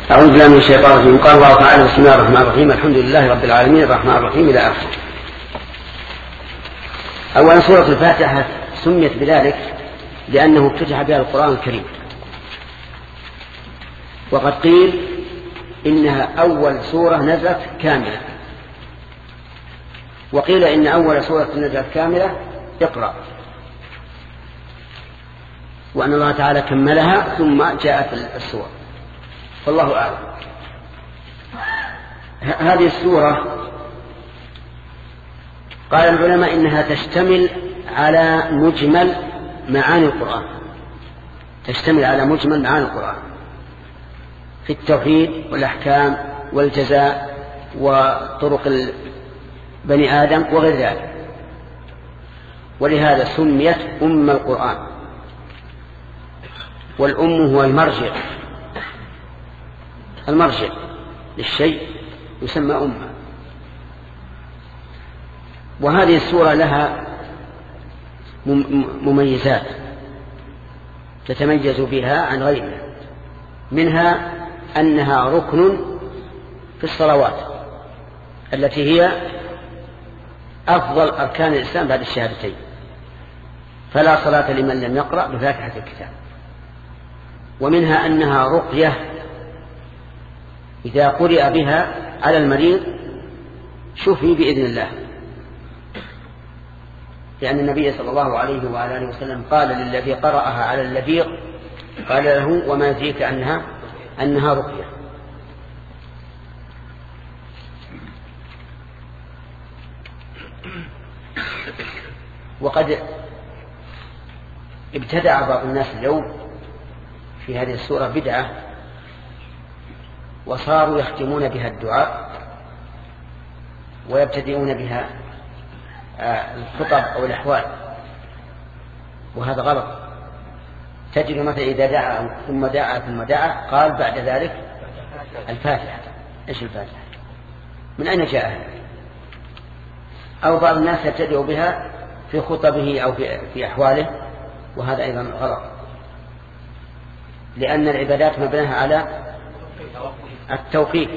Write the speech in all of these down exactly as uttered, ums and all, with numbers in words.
أعوذ بالله من الشيطان الرجيم. قال الله تعالى: بسم الله الرحمن الرحيم، الحمد لله رب العالمين الرحمن الرحيم إلى آخره. أولا سورة الفاتحة سميت بذلك لأنه افتتح بها القرآن الكريم، وقد قيل إنها أول سورة نزلت كاملة، وقيل إن أول سورة نزلت كاملة اقرأ، وأن الله تعالى كملها ثم جاءت السورة، والله أعلم. هذه السورة قال العلماء إنها تشتمل على مجمل معاني القرآن، تشتمل على مجمل معاني القرآن في التوحيد والأحكام والجزاء وطرق بني آدم وغير ذلك، ولهذا سميت أم القرآن. والأم هو المرجع، المرجع للشيء يسمى أمة. وهذه السورة لها مميزات تتميز بها عن غيرها، منها أنها ركن في الصلوات التي هي أفضل أركان الإسلام بعد الشهادتين، فلا صلاة لمن لم يقرأ بفاتحة الكتاب. ومنها أنها رقية إذا قرئ بها على المريض شفي بإذن الله، لأن النبي صلى الله عليه وعلى آله وسلم قال للذي قرأها على اللبيغ قال له: وما يدريك أنها أنها رقية. وقد ابتدع بعض الناس اليوم في هذه السورة بدعة، وصاروا يختمون بها الدعاء ويبتدئون بها الخطب أو الأحوال، وهذا غلط. تجد مثلا إذا دعا ثم دعا ثم دعا قال بعد ذلك الفاتحة. إيش الفاتحة؟ من أين جاء هذا؟ أو بعض الناس يبتدئ بها في خطبه أو في أحواله، وهذا أيضا غلط، لأن العبادات مبناها على التوقيف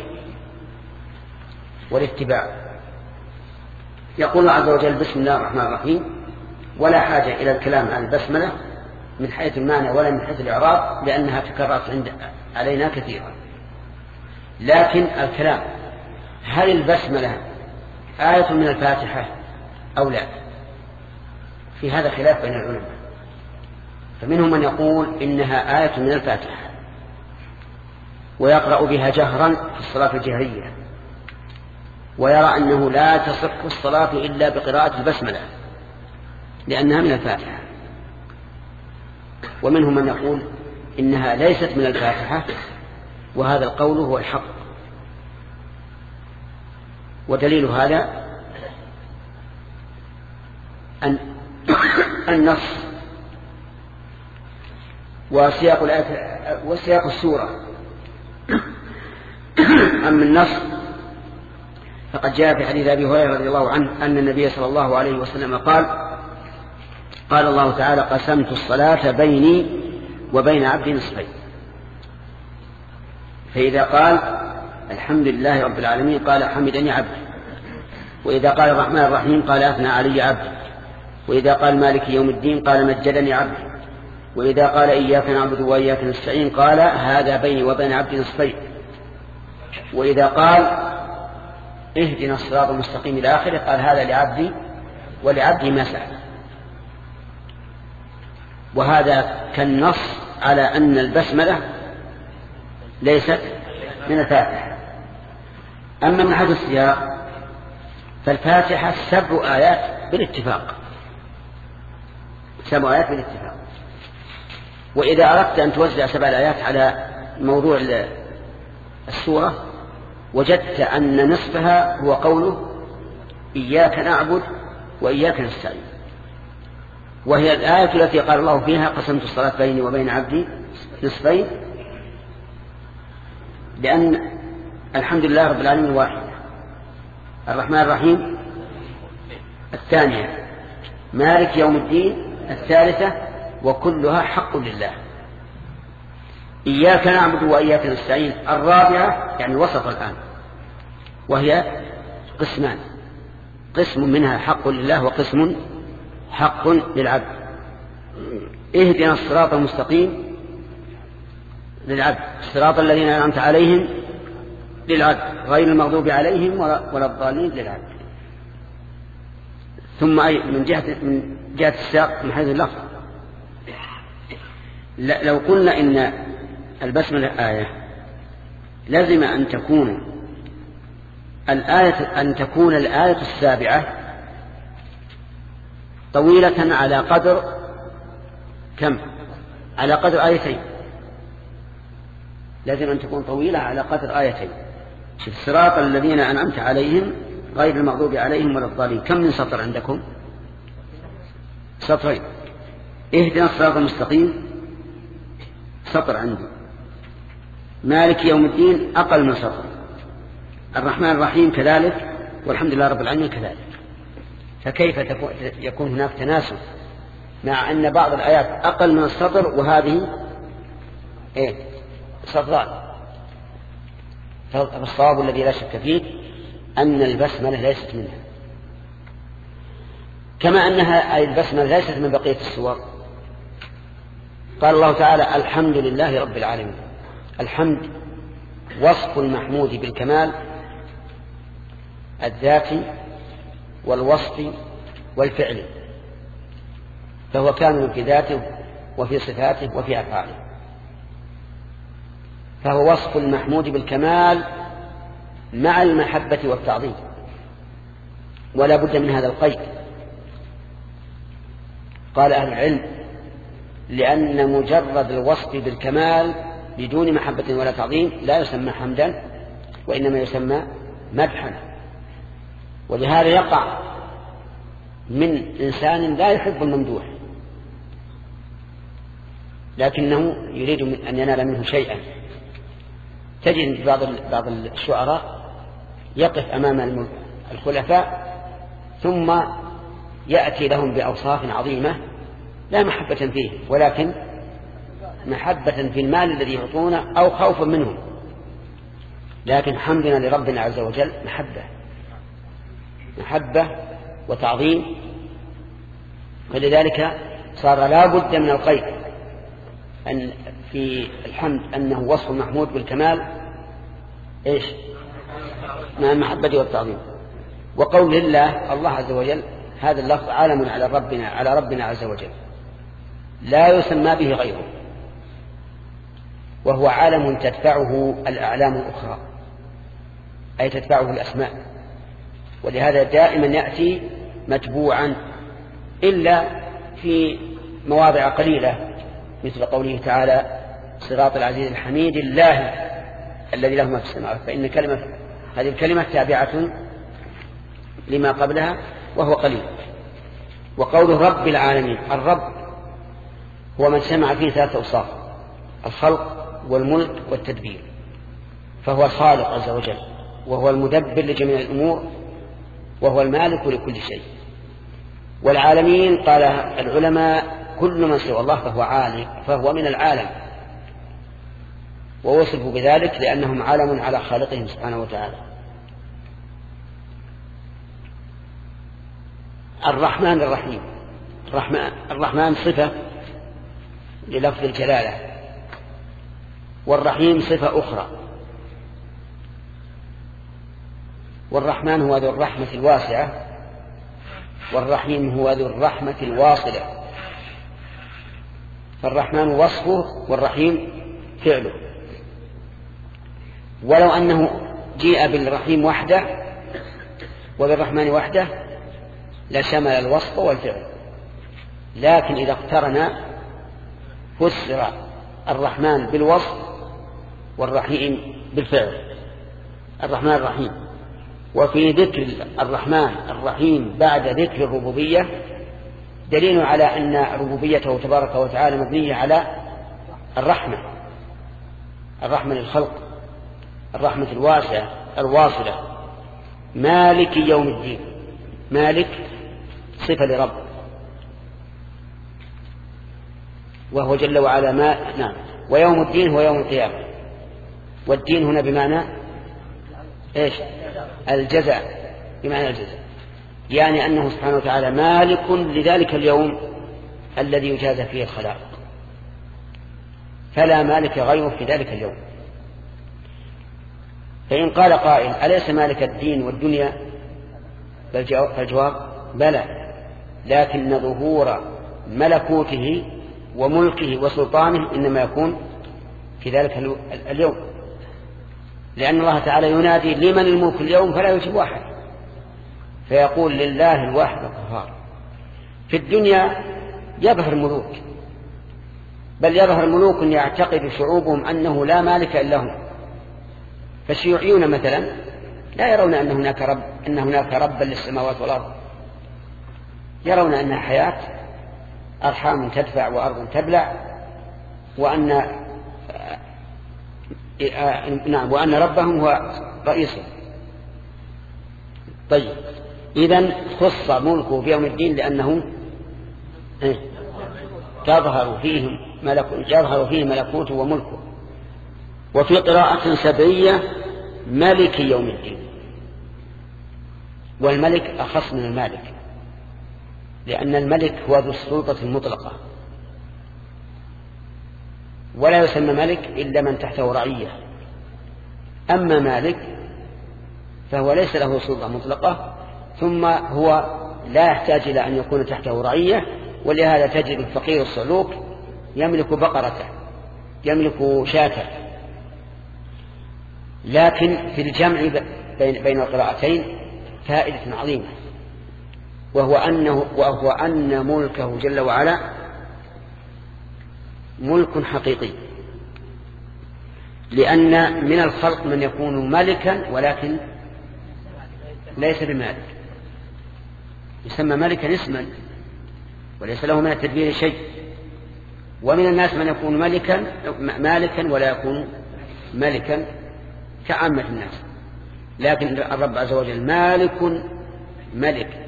والاتباع. يقول الله عز وجل: بسم الله الرحمن الرحيم، ولا حاجة إلى الكلام عن البسملة من حيث المعنى ولا من حيث الإعراب، لأنها تكررت عند علينا كثيرا. لكن الكلام هل البسملة آية من الفاتحة أو لا؟ في هذا خلاف بين العلماء، فمنهم من يقول إنها آية من الفاتحة ويقرأ بها جهرا في الصلاة الجهرية، ويرى أنه لا تصح الصلاة إلا بقراءة البسملة لأنها من الفاتحة. ومنهم من يقول إنها ليست من الفاتحة، وهذا القول هو الحق. ودليل هذا أن النص وسياق الآية وسياق السورة. أما النص فقد جاء في حديث أبي هريرة رضي الله عنه أن النبي صلى الله عليه وسلم قال: قال الله تعالى: قسمت الصلاة بيني وبين عبدي نصفين. فإذا قال الحمد لله رب العالمين قال: حمدني عبدي. وإذا قال الرحمن الرحيم قال: أثنى علي عبدي. وإذا قال مالك يوم الدين قال: مجدني عبدي. وإذا قال إياك نعبد وإياك نستعين قال: هذا بيني وبين عبدي نصفين. وإذا قال اهدنا الصراط المستقيم إلى آخره قال: هذا لعبدي ولعبدي ما سأل. وهذا كالنص على أن البسملة ليست من الفاتحة. أما من حيث السياق فالفاتحة سبع آيات بالاتفاق، سبع آيات بالاتفاق. وإذا أردت أن توزع سبع آيات على موضوع السورة وجدت أن نصفها هو قوله: إياك نعبد وإياك نستعين، وهي الآية التي قال الله فيها: قسمت الصلاة بيني وبين عبدي نصفين، لأن الحمد لله رب العالمين واحد، الرحمن الرحيم الثانية، مالك يوم الدين الثالثة، وكلها حق لله. إياك نعبد وإياك نستعين الرابعة يعني وسط الآن، وهي قسمان، قسم منها حق لله وقسم حق للعبد. اهدنا الصراط المستقيم للعبد، الصراط الذين أنعمت عليهم للعبد غير المغضوب عليهم ولا الضالين للعبد. ثم أي من جهة من جهة السياق من حيث اللفظ، لو قلنا إن البسملة آية لازم أن تكون الآية أن تكون الآية السابعة طويلة على قدر كم؟ على قدر آيتين، لازم أن تكون طويلة على قدر آيتين. شوف صراط الذين أنعمت عليهم غير المغضوب عليهم ولا الضالين، كم من سطر عندكم؟ سطرين. اهدنا الصراط المستقيم سطر عندي. مالك يوم الدين أقل من سطر. الرحمن الرحيم كذلك، والحمد لله رب العالمين كذلك. فكيف يكون هناك تناسب مع أن بعض الآيات أقل من السطر وهذه إيه سطران؟ فالصواب الذي لا شك فيه أن البسملة ليست منها، كما أنها أي البسملة ليست من بقية السور. قال الله تعالى الحمد لله رب العالمين. الحمد وصف المحمود بالكمال الذاتي والوصف والفعل، فهو كامل في ذاته وفي صفاته وفي أفعاله، فهو وصف المحمود بالكمال مع المحبة والتعظيم، ولا بد من هذا القيد. قال أهل العلم لأن مجرد الوصف بالكمال بدون محبة ولا تعظيم لا يسمى حمدا، وإنما يسمى مدحا. ولهذا يقع من إنسان لا يحب الممدوح لكنه يريد أن ينال منه شيئا. تجد بعض بعض الشعراء يقف أمام الخلفاء ثم يأتي لهم بأوصاف عظيمة لا محبة فيه، ولكن محبة في المال الذي يعطونه أو خوفا منهم. لكن حمدنا لربنا عز وجل محبة محبة وتعظيم، ولذلك صار لا بد من القيد أن في الحمد أنه وصف محمود بالكمال إيش مع المحبة والتعظيم. وقول الله الله عز وجل هذا اللفظ عالم على ربنا على ربنا عز وجل لا يسمى به غيره، وهو عالم تدفعه الأعلام الأخرى، أي تدفعه الأسماء، ولهذا دائما يأتي متبوعا إلا في مواضع قليلة، مثل قوله تعالى صراط العزيز الحميد الله الذي له ما في السماوات، فإن كلمة هذه الكلمة تابعة لما قبلها وهو قليل. وقوله رب العالمين، الرب هو من سمع فيه ثلاثة أوصاف: الخلق والملك والتدبير، فهو الخالق عز وجل، وهو المدبر لجميع الأمور، وهو المالك لكل شيء. والعالمين قال العلماء كل من سوى الله فهو عالم، فهو من العالم، ووصفوا بذلك لأنهم عالم على خالقهم سبحانه وتعالى. الرحمن الرحيم، الرحمن, الرحمن صفة للفظ الجلالة، والرحيم صفة أخرى. والرحمن هو ذو الرحمة الواسعة، والرحيم هو ذو الرحمة الواصلة. فالرحمن وصفه والرحيم فعله. ولو أنه جيء بالرحيم وحده وبالرحمن وحده لشمل الوصف والفعل، لكن إذا اقترن فسر الرحمن بالوصف والرحيم بالفعل. الرحمن الرحيم، وفي ذكر الرحمن الرحيم بعد ذكر الربوبية دليل على أن ربوبيته تبارك وتعالى مبنية على الرحمة، الرحمة للخلق، الرحمة الواسعة الواصلة. مالك يوم الدين، مالك صفة لرب، وهو جل وعلا ما نعم ويوم الدين هو يوم القيامة. والدين هنا بمعنى إيش؟ الجزاء، بمعنى الجزاء، يعني أنه سبحانه وتعالى مالك لذلك اليوم الذي يجازى فيه الخلائق، فلا مالك غيره في ذلك اليوم. فإن قال قائل أليس مالك الدين والدنيا؟ فالجواب بلى، لكن ظهور ملكوته وملكه وسلطانه إنما يكون في ذلك اليوم، لأن الله تعالى ينادي لمن الملك اليوم فلا يجيب واحد، فيقول لله الواحد القهار. في الدنيا يظهر ملوك، بل يظهر ملوك يعتقد شعوبهم أنه لا مالك إلا هم، فالشيوعيون مثلا لا يرون أن هناك رب، أن هناك ربا للسماوات والأرض، يرون أنها حياة أرحام تدفع وأرض تبلع، وأن نعم وأن ربهم هو رئيسهم. طيب، إذن خص ملكه في يوم الدين لأنه تظهر فيه ملكوت يظهر فيه ملكوته وملكه. وفي قراءة سبعية ملك يوم الدين، والملك أخص من المالك، لأن الملك هو ذو السلطة المطلقة، ولا يسمى ملك إلا من تحته رعية. أما مالك فهو ليس له سلطة مطلقة، ثم هو لا يحتاج إلى أن يكون تحته رعية، ولهذا تجد الفقير الصعلوك يملك بقرته، يملك شاته. لكن في الجمع بين القراءتين فائدة عظيمة، وهو أنه وهو أن ملكه جل وعلا ملك حقيقي، لأن من الخلق من يكون ملكا ولكن ليس بمالك، يسمى ملكا اسما وليس له من التدبير شيء. ومن الناس من يكون ملكا مالكا ولا يكون ملكا كعامة الناس، لكن الرب عز وجل مالك ملك.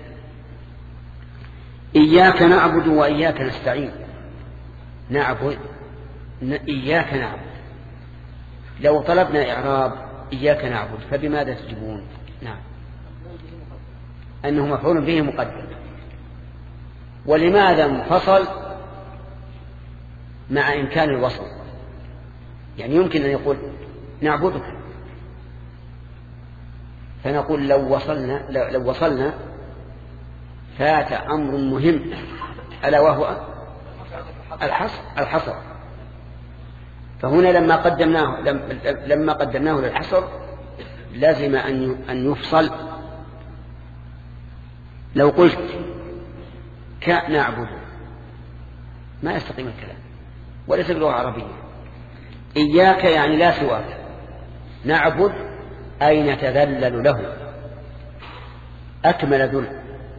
إياك نعبد وإياك نستعين. نعبد إياك نعبد، لو طلبنا إعراب إياك نعبد فبماذا تجيبون؟ نعم، أنه مفعول به مقدم. ولماذا انفصل مع إمكان الوصل؟ يعني يمكن أن يقول نعبدك، فنقول لو وصلنا لو وصلنا فات أمر مهم، ألا وهو الحصر الحصر فهنا لما قدمناه لما قدمناه للحصر لازم أن يفصل. لو قلت كنعبد ما يستقيم الكلام، وليس باللغة العربية. إياك يعني لا سواك، نعبد أي نتذلل له أكمل ذل.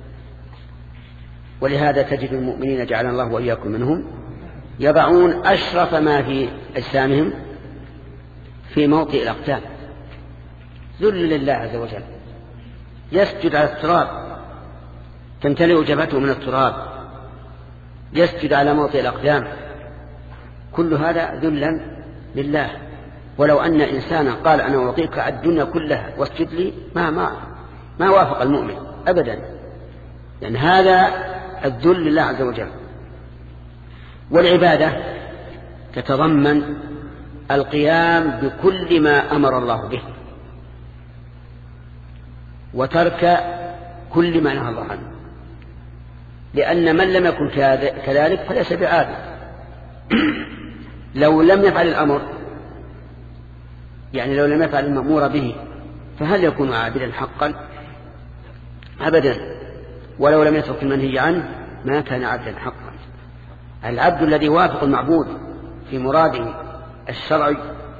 ولهذا تجد المؤمنين جعلنا الله وإياكم منهم يضعون أشرف ما في أجسامهم في موطئ الأقدام، ذل لله عز وجل، يسجد على التراب تمتلئ جبهته من التراب، يسجد على موطئ الأقدام، كل هذا ذلا لله. ولو أن إنسانا قال أنا أعطيك الدنيا كلها واسجد لي ما ما ما وافق المؤمن أبدا، لأن هذا الذل لله عز وجل. والعبادة تتضمن القيام بكل ما أمر الله به وترك كل ما نهى الله عنه، لأن من لم يكن كذلك فليس بعابد. لو لم يفعل الأمر، يعني لو لم يفعل المأمور به، فهل يكون عابدا حقا؟ أبدا. ولو لم يترك المنهي عنه ما كان عبدا حقا. العبد الذي وافق المعبود في مراده الشرعي.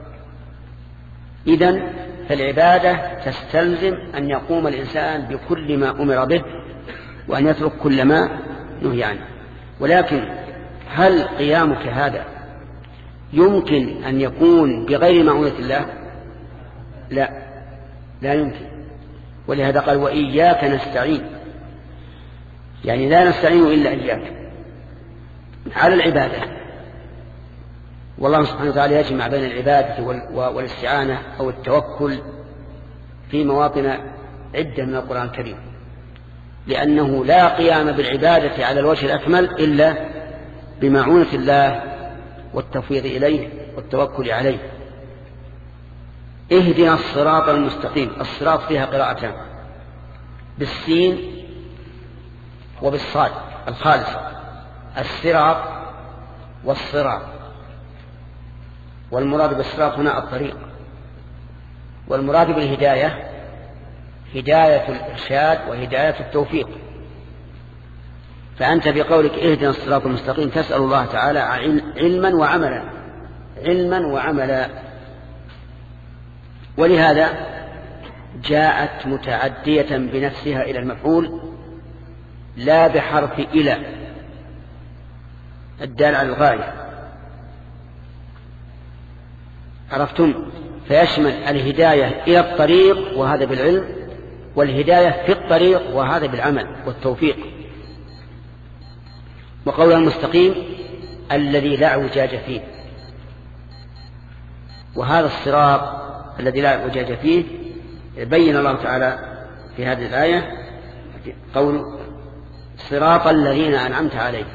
إذن فالعبادة تستلزم أن يقوم الإنسان بكل ما أمر به وأن يترك كل ما نهي عنه. ولكن هل قيامك هذا يمكن أن يكون بغير معونة الله؟ لا، لا يمكن. ولهذا قال وإياك نستعين، يعني لا نستعين إلا إياك على العبادة. والله سبحانه وتعالى يجمع بين العبادة والاستعانة أو التوكل في مواطن عدة من القرآن الكريم، لأنه لا قيام بالعبادة على الوجه الأكمل إلا بمعونة الله والتفويض إليه والتوكل عليه. اهدنا الصراط المستقيم، الصراط فيها قراءتان، بالسين وبالصاد الخالصة، الصراط والصراط، والمراد بالصراط هنا الطريق، والمراد بالهداية هداية الإرشاد وهداية التوفيق. فأنت بقولك اهدنا الصراط المستقيم تسأل الله تعالى علما وعملا، علما وعملا. ولهذا جاءت متعدية بنفسها إلى المفعول لا بحرف إلى الدال على الغاية، عرفتم؟ فيشمل الهداية إلى الطريق وهذا بالعلم، والهداية في الطريق وهذا بالعمل والتوفيق. وقولها المستقيم الذي لا اعوجاج فيه، وهذا الصراط الذي لا اعوجاج فيه بين الله تعالى في هذه الآية قول صراط الذين أنعمت عليهم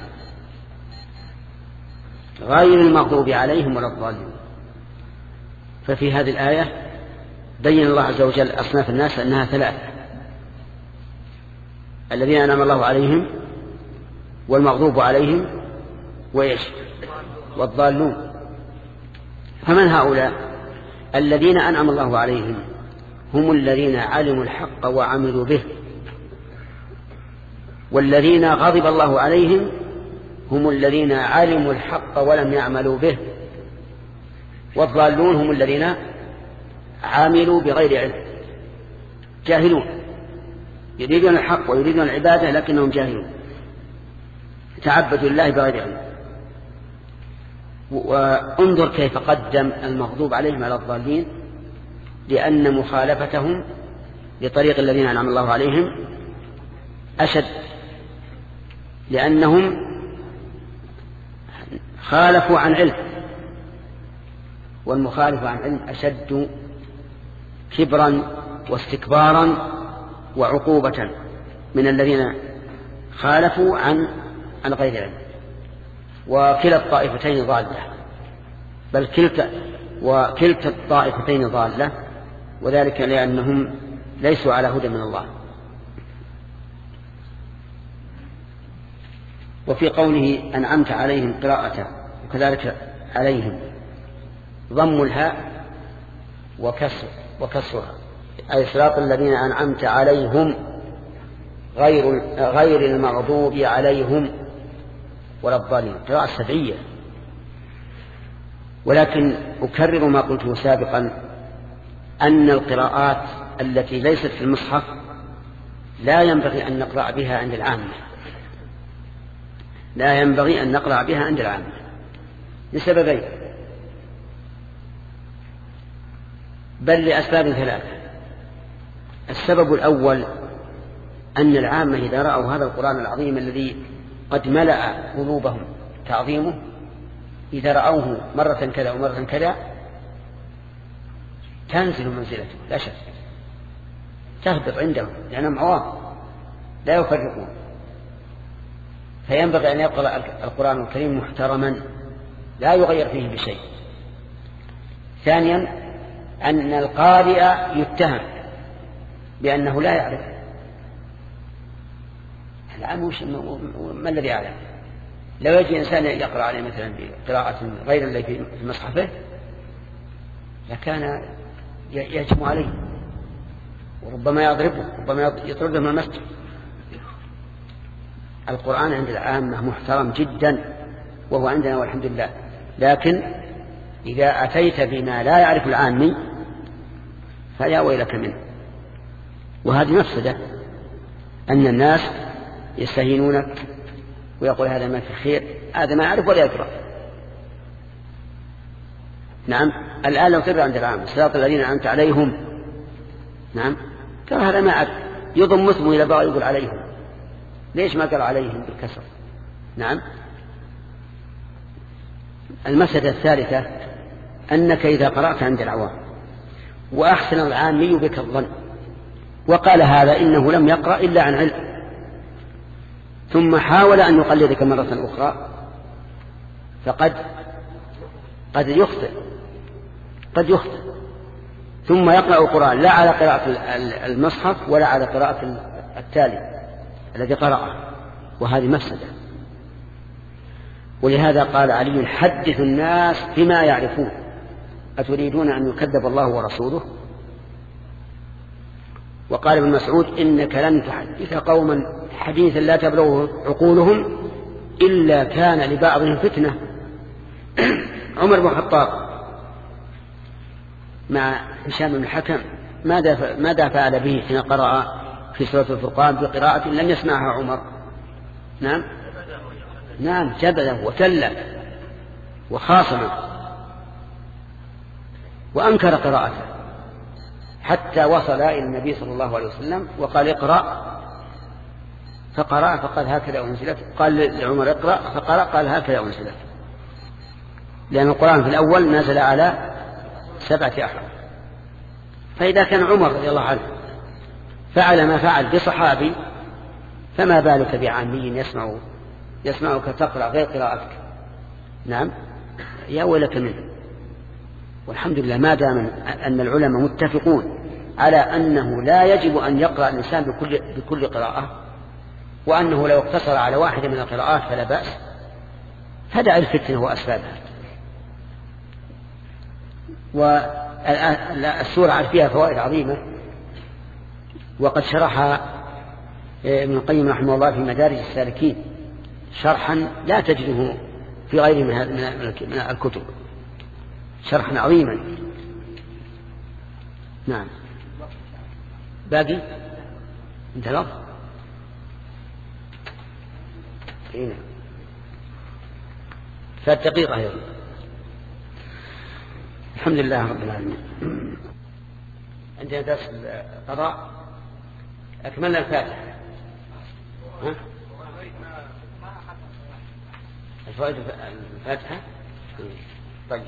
غير المغضوب عليهم ولا الضالين. ففي هذه الآية بين الله عز وجل أصناف الناس أنها ثلاثة: الذين أنعم الله عليهم، والمغضوب عليهم، وإيش؟ والضالون. فمن هؤلاء؟ الذين أنعم الله عليهم هم الذين علموا الحق وعملوا به، والذين غضب الله عليهم هم الذين علموا الحق ولم يعملوا به، والضالون هم الذين عاملوا بغير علم، جاهلون، يريدون الحق ويريدون العبادة لكنهم جاهلون، تعبدوا الله بغير علم. وانظر كيف قدم المغضوب عليهم على الضالين، لأن مخالفتهم لطريق الذين أنعم الله عليهم أشد، لأنهم خالفوا عن علم، والمخالف عن علم أشد كبرا واستكبارا وعقوبة من الذين خالفوا عن عن غير علم. وكلا الطائفتين ضالة، بل كلتا وكلتا الطائفتين ضالة، وذلك لأنهم ليسوا على هدى من الله. وفي قوله أنعمت عليهم قراءة وكذلك عليهم ضم الهاء وكسر وكسرها، أي صراط الذين أنعمت عليهم غير غير المغضوب عليهم ولا الضالين، قراءة سبعية. ولكن أكرر ما قلته سابقا أن القراءات التي ليست في المصحف لا ينبغي أن نقرأ بها عند العامة، لا ينبغي أن نقرأ بها عند العامة لسببين، بل لأسباب ثلاثة. السبب الأول أن العامة إذا رأوا هذا القرآن العظيم الذي قد ملأ قلوبهم تعظيمه، إذا رأوه مرة كذا ومرة كذا تنزل منزلته لا شك، تهبط عندهم لأنهم عوام لا يفرقون. فينبغي أن يقرأ القرآن الكريم محترما لا يغير فيه بشيء. ثانيا أن القارئ يتهم بأنه لا يعرف الآن وش ما الذي يعلم. لو يجي إنسان يقرأ عليه مثلا بقراءة غير التي في مصحفه لكان يهجم عليه وربما يضربه، ربما يطرده من المسجد. القرآن عند العامة محترم جدا وهو عندنا والحمد لله، لكن إذا أتيت بما لا يعرف العامي فيا ويلك منه. وهذه مفسدة أن الناس يستهينونك ويقول هذا ما في خير، هذا ما يعرف ولا يقرأ. نعم الآن لو تقرأ عند العام صراط الذين أنعمت عليهم، نعم قال هذا ما أعرف، يضم اسمه إلى بعض يقول عليهم، ليش ما قال عليهم بالكسر؟ نعم المسألة الثالثة أنك إذا قرأت عند العوام وأحسن العامي بك الظن وقال هذا إنه لم يقرأ إلا عن علم ثم حاول أن يقلدك مرة أخرى فقد قد يخطئ قد يخطئ ثم يقرأ القرآن لا على قراءة المصحف ولا على قراءة التالي الذي قرأه، وهذه مفسدة. ولهذا قال علي حدث الناس بما يعرفون أتريدون أن يكذب الله ورسوله؟ وقال ابن مسعود إنك لن تحدث قوما حديثا لا تبلغه عقولهم إلا كان لبعضهم فتنة. عمر بن الخطاب مع هشام بن الحكم ماذا ماذا فعل به حين قرأ في سورة الفرقان بقراءة لم يسمعها عمر؟ نعم نعم جبله وتله وخاصمه وأنكر قراءته حتى وصل إلى النبي صلى الله عليه وسلم وقال اقرأ فقرأ فقال هكذا أنزلت، قال لعمر اقرأ فقرأ قال هكذا أنزلت، لأن القرآن في الأول نزل على سبعة أحرف. فإذا كان عمر رضي الله عنه فعل ما فعل بصحابي فما بالك بعامي يسمع يسمعك تقرأ غير قراءتك؟ نعم يا ويلك منه. والحمد لله ما دام أن العلماء متفقون على أنه لا يجب أن يقرأ الإنسان بكل, بكل قراءة، وأنه لو اقتصر على واحدة من القراءات فلا بأس، فدع الفتنة وأسبابها. والسورة فيها فوائد عظيمة وقد شرحها ابن القيم رحمه الله في مدارج السالكين شرحا لا تجده في غيره من الكتب، شرحا عظيما. نعم باقي انت لفظ هنا فالدقيقة أيضا. الحمد لله رب العالمين. عندنا درس القضاء أكملنا الفاتحة. ها؟ الفوائد الفاتحة طيب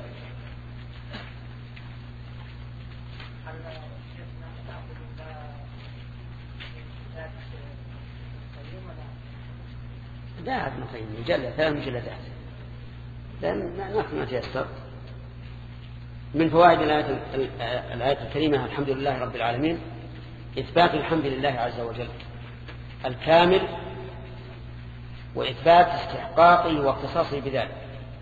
لا ابن القيم مجلة ثلاث مجلدات لأن نحن ما تيسر. من فوائد الآية الكريمة الحمد لله رب العالمين إثبات الحمد لله عز وجل الكامل وإثبات استحقاقه واختصاصه بذلك.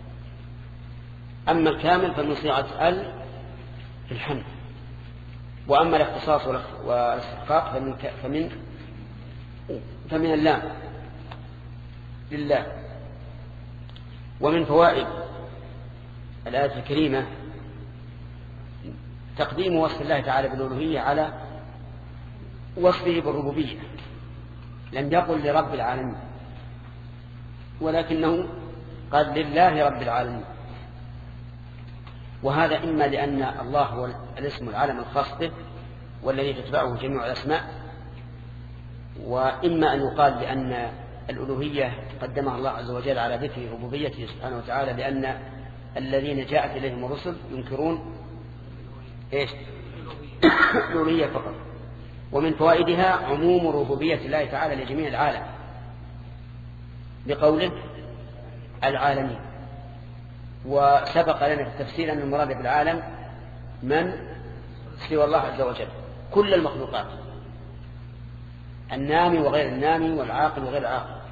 أما الكامل فمن صيغة ال في الحمد، وأما الاختصاص والاستحقاق فمن فمن فمن اللام لله. ومن فوائد الآية الكريمة تقديم وصف الله تعالى بالألوهية على وصفه بالربوبية. لم يقل لرب العالمين ولكنه قال لله رب العالمين، وهذا إما لأن الله هو الاسم العالم الخاص به والذي تتبعه جميع الأسماء، وإما أن يقال لأن الألوهية قدمها الله عز وجل على ذكر ربوبيته سبحانه وتعالى، لأن الذين جاءت إليهم الرسل ينكرون إيش؟ الألوهية فقط. ومن فوائدها عموم ربوبية الله تعالى لجميع العالم بقوله العالمين. وسبق لنا في التفسير أن المراد بالعالم من سوى الله عز وجل، كل المخلوقات، النامي وغير النامي والعاقل وغير العاقل.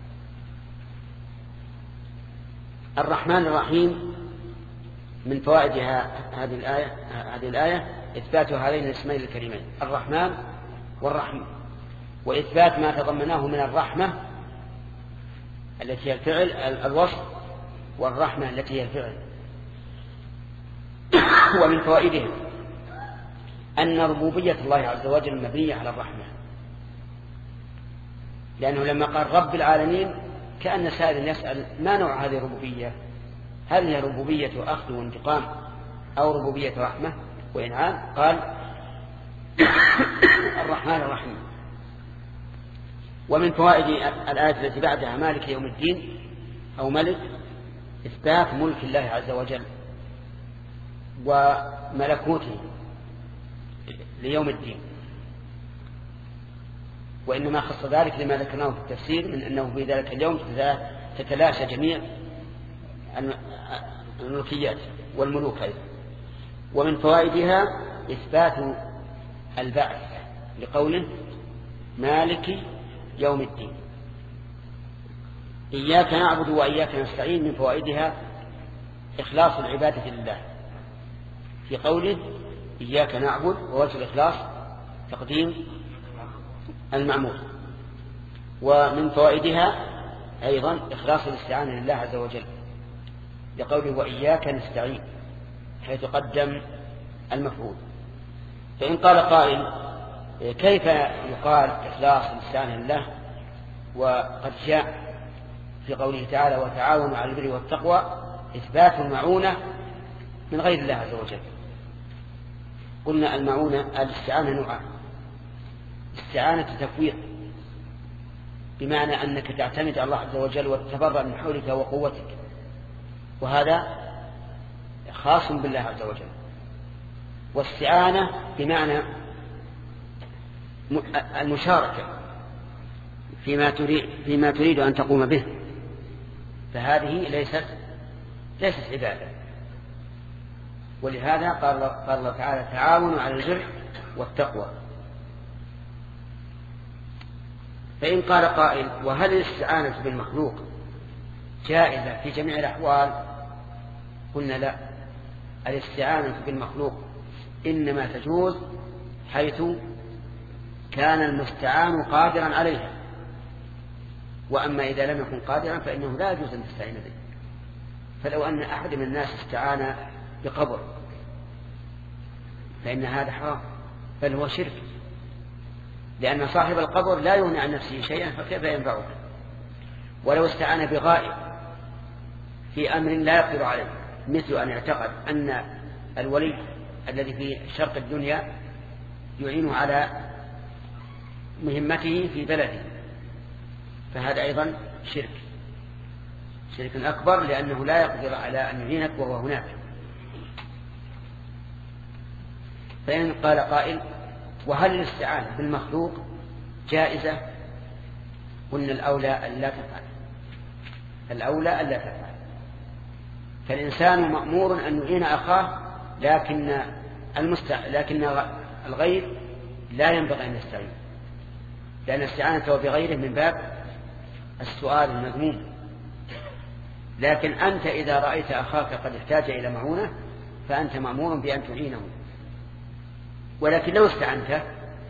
الرحمن الرحيم من فوائدها هذه الآية هذه الآية إثبات هذين الاسمين الكريمين الرحمن والرحيم، وإثبات ما تضمناه من الرحمة التي هي الفعل الوصف والرحمة التي هي الفعل. ومن فوائدها أن ربوبية الله عز وجل مبنية على الرحمة، لأنه لما قال رب العالمين كأن سائل يسأل ما نوع هذه الربوبية؟ هل هي ربوبية أخذ وانتقام أو ربوبية رحمة وإنعام؟ قال الرحمن الرحيم. ومن فوائد الآية التي بعدها مالك يوم الدين أو ملك إثبات ملك الله عز وجل وملكوته ليوم الدين، وإنما خص ذلك لما ذكرناه في التفسير من أنه في ذلك اليوم تتلاشى جميع الملكيات والملوك أيضا. ومن فوائدها إثبات البعث لقوله مالك يوم الدين. إياك نعبد وإياك نستعين من فوائدها إخلاص العبادة لله في قوله إياك نعبد، ووجه الإخلاص تقديم المعمول. ومن فوائدها أيضا إخلاص الاستعانة لله عز وجل لقوله وإياك نستعين، حيث قدم المفعول. فإن قال قائل كيف يقال إخلاص الاستعانة لله وقد جاء في قوله تعالى وتعاونوا على البر والتقوى إثبات المعونة من غير الله عز وجل؟ قلنا المعونة الاستعانة نوعان: استعانة تفويض بمعنى أنك تعتمد على الله عز وجل وتتبرأ من حولك وقوتك، وهذا خاص بالله عز وجل. واستعانة بمعنى المشاركة فيما تريد, فيما تريد أن تقوم به، فهذه ليست ليست عبادة. ولهذا قال قال الله تعالى تعاونوا على البر والتقوى. فإن قال قائل وهل الاستعانة بالمخلوق جائزة في جميع الأحوال؟ قلنا لا، الاستعانة بالمخلوق إنما تجوز حيث كان المستعان قادرا عليها، وأما إذا لم يكن قادرا فإنه لا يجوز أن تستعين به. فلو أن أحد من الناس استعان بقبر فإن هذا حرام، بل هو شرك، لأن صاحب القبر لا يغني عن نفسه شيئا فكيف ينفعه؟ ولو استعان بغائب في أمر لا يقدر عليه، مثل أن يعتقد أن الولي الذي في شرق الدنيا يعينه على مهمته في بلده، فهذا أيضا شرك شرك أكبر، لأنه لا يقدر على أن يعينك وهو هناك. فإن قال قائل وهل الاستعانة بالمخلوق جائزة؟ قلنا الأولى ألا تفعل، الأولى ألا تفعل. فالإنسان مأمور أن يعين أخاه، لكن المستع... لكن الغير لا ينبغي أن يستعين، لأن استعانته بغيره من باب السؤال المذموم. لكن أنت إذا رأيت أخاك قد احتاج إلى معونة فأنت مأمور بأن تعينه. ولكن لو استعنته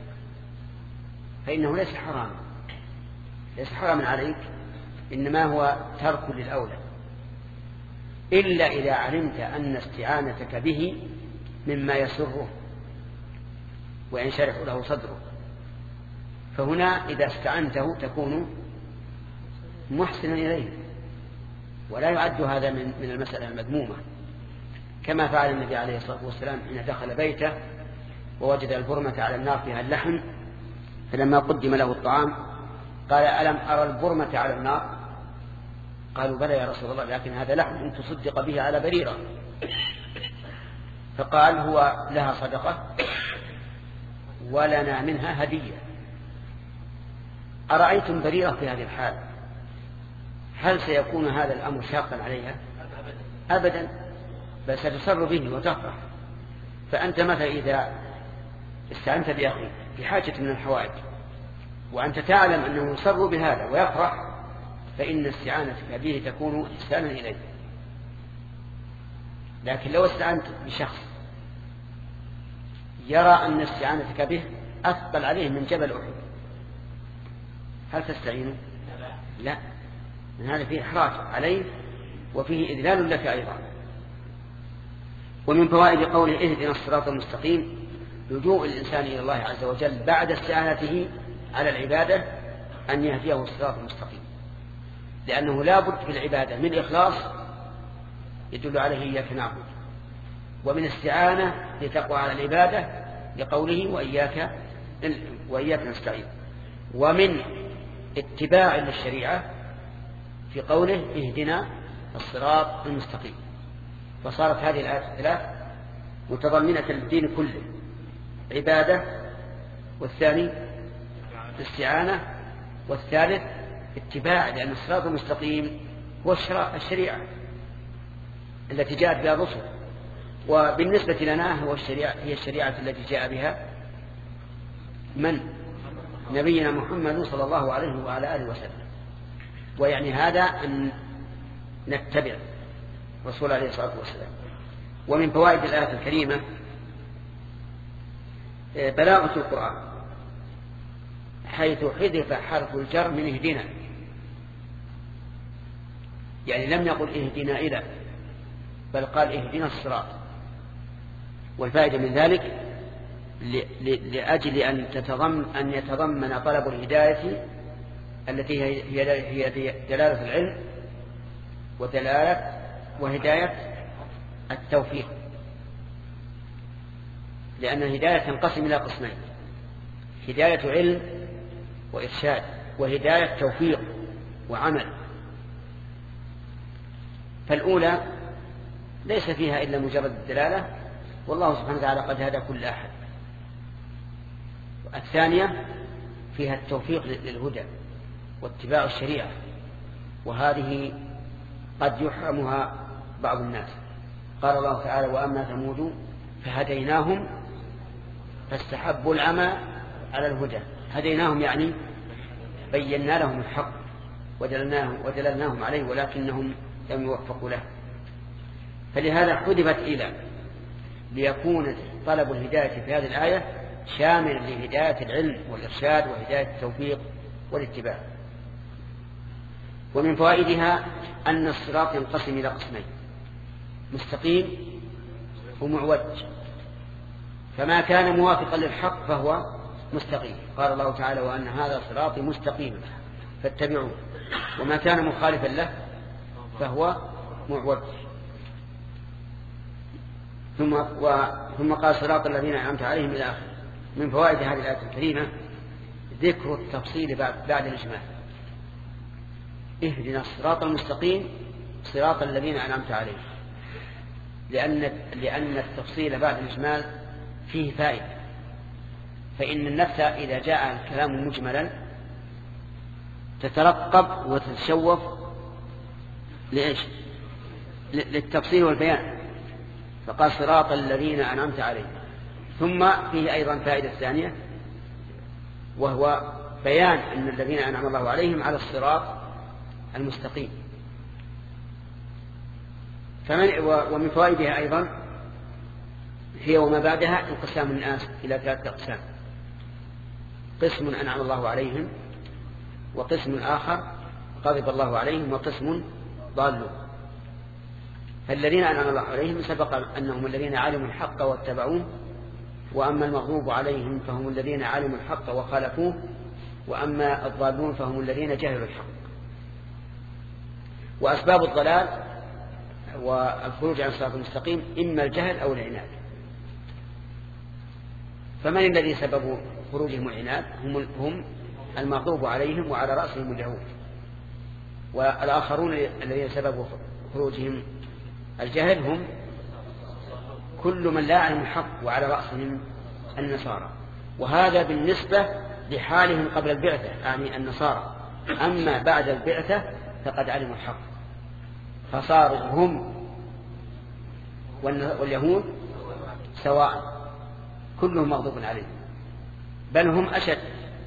فإنه ليس حراما، ليس حراما عليك، إنما هو ترك للأولى، إلا إذا علمت أن استعانتك به مما يسره وينشرح له صدره، فهنا إذا استعنته تكون محسنا إليه، ولا يعد هذا من من المسألة المذمومة، كما فعل النبي عليه الصلاة والسلام حين دخل بيته ووجد البرمة على النار فيها اللحم، فلما قدم له الطعام قال ألم أرى البرمة على النار؟ قالوا بلى يا رسول الله، لكن هذا لحم إن تصدق به على بريرة. فقال هو لها صدقة ولنا منها هدية. أرأيتم بريرة في هذه الحال هل سيكون هذا الأمر شاقا عليها؟ أبدا، بل ستسر به وتفرح. فأنت مثلا إذا استعنت بأخيك في حاجة من الحوائج وأنت تعلم أنه يسر بهذا ويفرح، فإن استعانتك به تكون إحسانا إليه. لكن لو استعنت بشخص يرى أن استعانتك به أثقل عليه من جبل أحد، هل تستعينه؟ لا، من هذا فيه إحراج عليه وفيه إذلال لك أيضا. ومن فوائد قوله اهدنا الصراط المستقيم لجوء الإنسان إلى الله عز وجل بعد استعانته على العبادة أن يهديه الصراط المستقيم، لأنه لا بد في العبادة من إخلاص يدل عليه إياك نعبد، ومن استعانة لتقوى على العبادة لقوله وإياك وإياك نستعين، ومن اتباع للشريعة في قوله اهدنا الصراط المستقيم. فصارت هذه الآيات الثلاث متضمنة للدين كله، عبادة، والثاني الاستعانة، والثالث اتباع، لأن الصراط المستقيم هو الشريعة التي جاءت بها الرسل، وبالنسبة لنا هو الشريعة هي الشريعة التي جاء بها من؟ نبينا محمد صلى الله عليه وعلى آله وسلم. ويعني هذا أن نتبع رسول عليه الصلاة والسلام. ومن فوائد الآية الكريمة بلاغة القرآن، حيث حذف حرف الجر من اهدنا، يعني لم يقل اهدنا إلى، بل قال اهدنا الصراط. والفائدة من ذلك لأجل أن تتضمن أن يتضمن طلب الهداية التي هي دلالة العلم ودلالة وهداية التوفيق، لأن الهداية تنقسم إلى قسمين: هداية علم وإرشاد، وهداية توفيق وعمل. فالأولى ليس فيها إلا مجرد الدلالة، والله سبحانه وتعالى قد هدى كل أحد. الثانية فيها التوفيق للهدى واتباع الشريعة، وهذه قد يحرمها بعض الناس. قال الله تعالى: وأما ثمود فهديناهم فاستحبوا العمى على الهدى. هديناهم يعني بينا لهم الحق ودللناهم, ودللناهم عليه، ولكنهم لم يوفقوا له. فلهذا حذفت إلى، ليكون طلب الهداية في هذه الآية شامل لهداية العلم والإرشاد وهداية التوفيق والاتباع. ومن فوائدها أن الصراط ينقسم إلى قسمين: مستقيم ومعوج. فما كان موافقا للحق فهو مستقيم، قال الله تعالى: وأن هذا صراطي مستقيما فاتبعوه. وما كان مخالفا له فهو معوج. ثم, و... ثم قال: صراط الذين أنعمت عليهم إلى آخره. من فوائد هذه الآية الكريمة ذكر التفصيل بعد, بعد الإجمال. اهدنا الصراط المستقيم صراط الذين أنعمت عليهم، لأن, لأن التفصيل بعد الإجمال فيه فائدة. فإن النفس إذا جاء الكلام مجملا تترقب وتتشوف لإيش؟ للتفصيل والبيان. فقال: صراط الذين أنعمت عليهم. ثم فيه أيضا فائدة ثانية، وهو بيان أن الذين أنعم الله عليهم على الصراط المستقيم. فمن ومن فوائدها أيضا هي وما بعدها انقسام الناس إلى ثلاثة أقسام: قسم أنعم الله عليهم، وقسم آخر غضب الله عليهم، وقسم ضالون. فالذين أنعم الله عليهم سبق أنهم الذين علموا الحق واتبعوه، وأما المغضوب عليهم فهم الذين علموا الحق وخالفوه، وأما الضالون فهم الذين جهلوا الحق. وأسباب الضلال والخروج عن الصراط المستقيم إما الجهل أو العناد. فمن الذي سبب خروجهم العناد؟ هم, هم المغضوب عليهم وعلى رأسهم اليهود. والآخرون الذين سببوا خروجهم الجهل هم كل من لا يعلم الحق وعلى رأسهم النصارى. وهذا بالنسبة لحالهم قبل البعثة، يعني النصارى. أما بعد البعثة فقد علموا الحق، فصاروا هم واليهود سواء، كلهم مغضوب عليهم، بل هم أشد،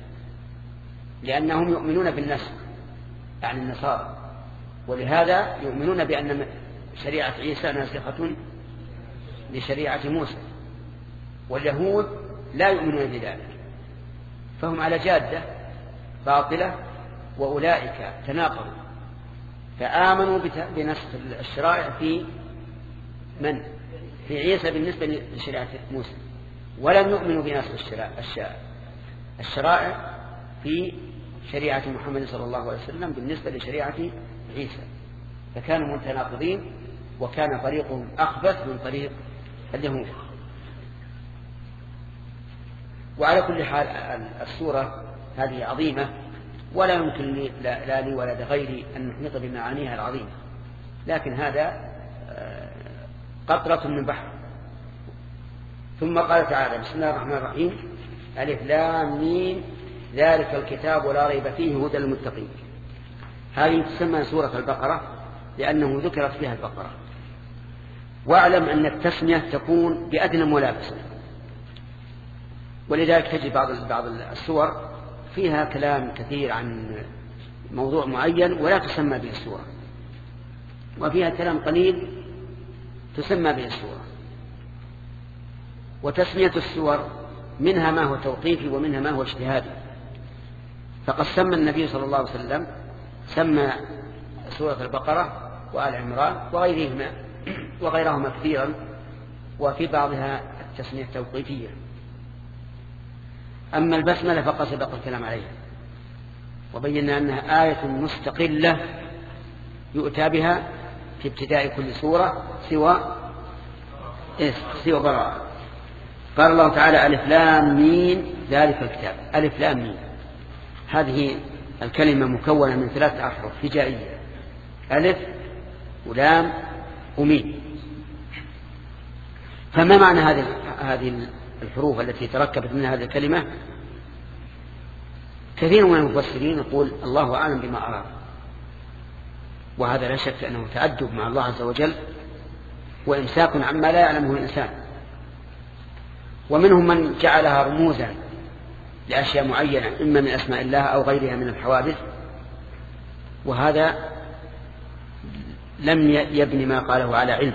لأنهم يؤمنون بالنسخ يعني النصارى، ولهذا يؤمنون بأن شريعة عيسى ناسخة لشريعة موسى. واليهود لا يؤمنون بذلك، فهم على جادة باطلة، وأولئك تناقضوا فآمنوا بنسخ الشرائع في من؟ في عيسى بالنسبة لشريعة موسى، ولم يؤمنوا بنسخ الشرائع في شريعة محمد صلى الله عليه وسلم بالنسبة لشريعة عيسى، فكانوا متناقضين، وكان طريقهم أخبث من طريق اليهود. وعلى كل حال السورة هذه عظيمة، ولا يمكن لا لي ولا لغيري أن نحيط بمعانيها العظيمة، لكن هذا قطرة من بحر. ثم قال تعالى بسم الله الرحمن الرحيم ألف لام ميم ذلك الكتاب لا ريب فيه هدى للمتقين. هذه تسمى سورة البقرة لأنه ذكرت فيها البقرة. واعلم أن التسمية تكون بأدنى ملابسة، ولذلك تجد بعض بعض السور فيها كلام كثير عن موضوع معين ولا تسمى به السورة، وفيها كلام قليل تسمى به السورة. وتسمية السور منها ما هو توقيفي ومنها ما هو اجتهادي. فقد سمى النبي صلى الله عليه وسلم سمى سورة البقرة وآل عمران وغيرهما وغيرهما كثيرا، وفي بعضها التسمية التوقيفية. أما البسملة فقد سبق الكلام عليها وبينا أنها آية مستقلة يؤتى بها في ابتداء كل سورة سوى سوى براءة. قال الله تعالى ألف لام ميم ذلك الكتاب. ألف لام ميم هذه الكلمة مكونة من ثلاثة أحرف هجائية، ألف ولام وميم. فما معنى هذه هذه الحروف التي تركبت منها هذه الكلمة؟ كثير من المفسرين يقول الله أعلم بما أراد، وهذا لا شك أنه تأدب مع الله عز وجل وإمساك عما لا يعلمه الإنسان. ومنهم من جعلها رموزا لأشياء معينة إما من أسماء الله أو غيرها من الحوادث، وهذا لم يبني ما قاله على علم.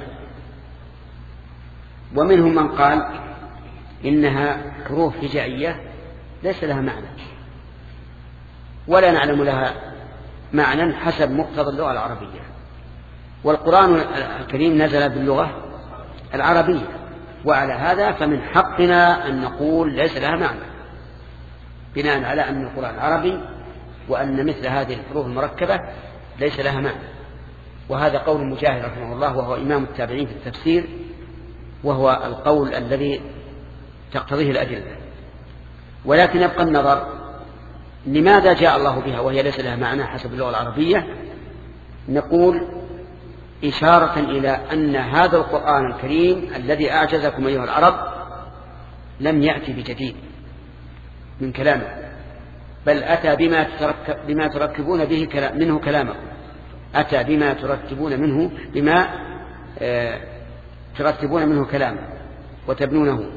ومنهم من قال إنها حروف هجائية ليس لها معنى ولا نعلم لها معنى حسب مقتضى اللغة العربية، والقرآن الكريم نزل باللغة العربية، وعلى هذا فمن حقنا أن نقول ليس لها معنى بناء على أن القرآن عربي وأن مثل هذه الحروف المركبة ليس لها معنى. وهذا قول مجاهد رحمه الله وهو إمام التابعين في التفسير، وهو القول الذي تقتضيه الأدلة. ولكن يبقى النظر لماذا جاء الله بها وهي ليس لها معنى حسب اللغة العربية. نقول إشارة إلى أن هذا القرآن الكريم الذي أعجزكم أيها العرب لم يأتي بجديد من كلامه، بل أتى بما, تركب بما تركبون به كلام منه كلامكم، أتى بما تركبون منه بما آه ترتبون منه كلامه وتبنونه.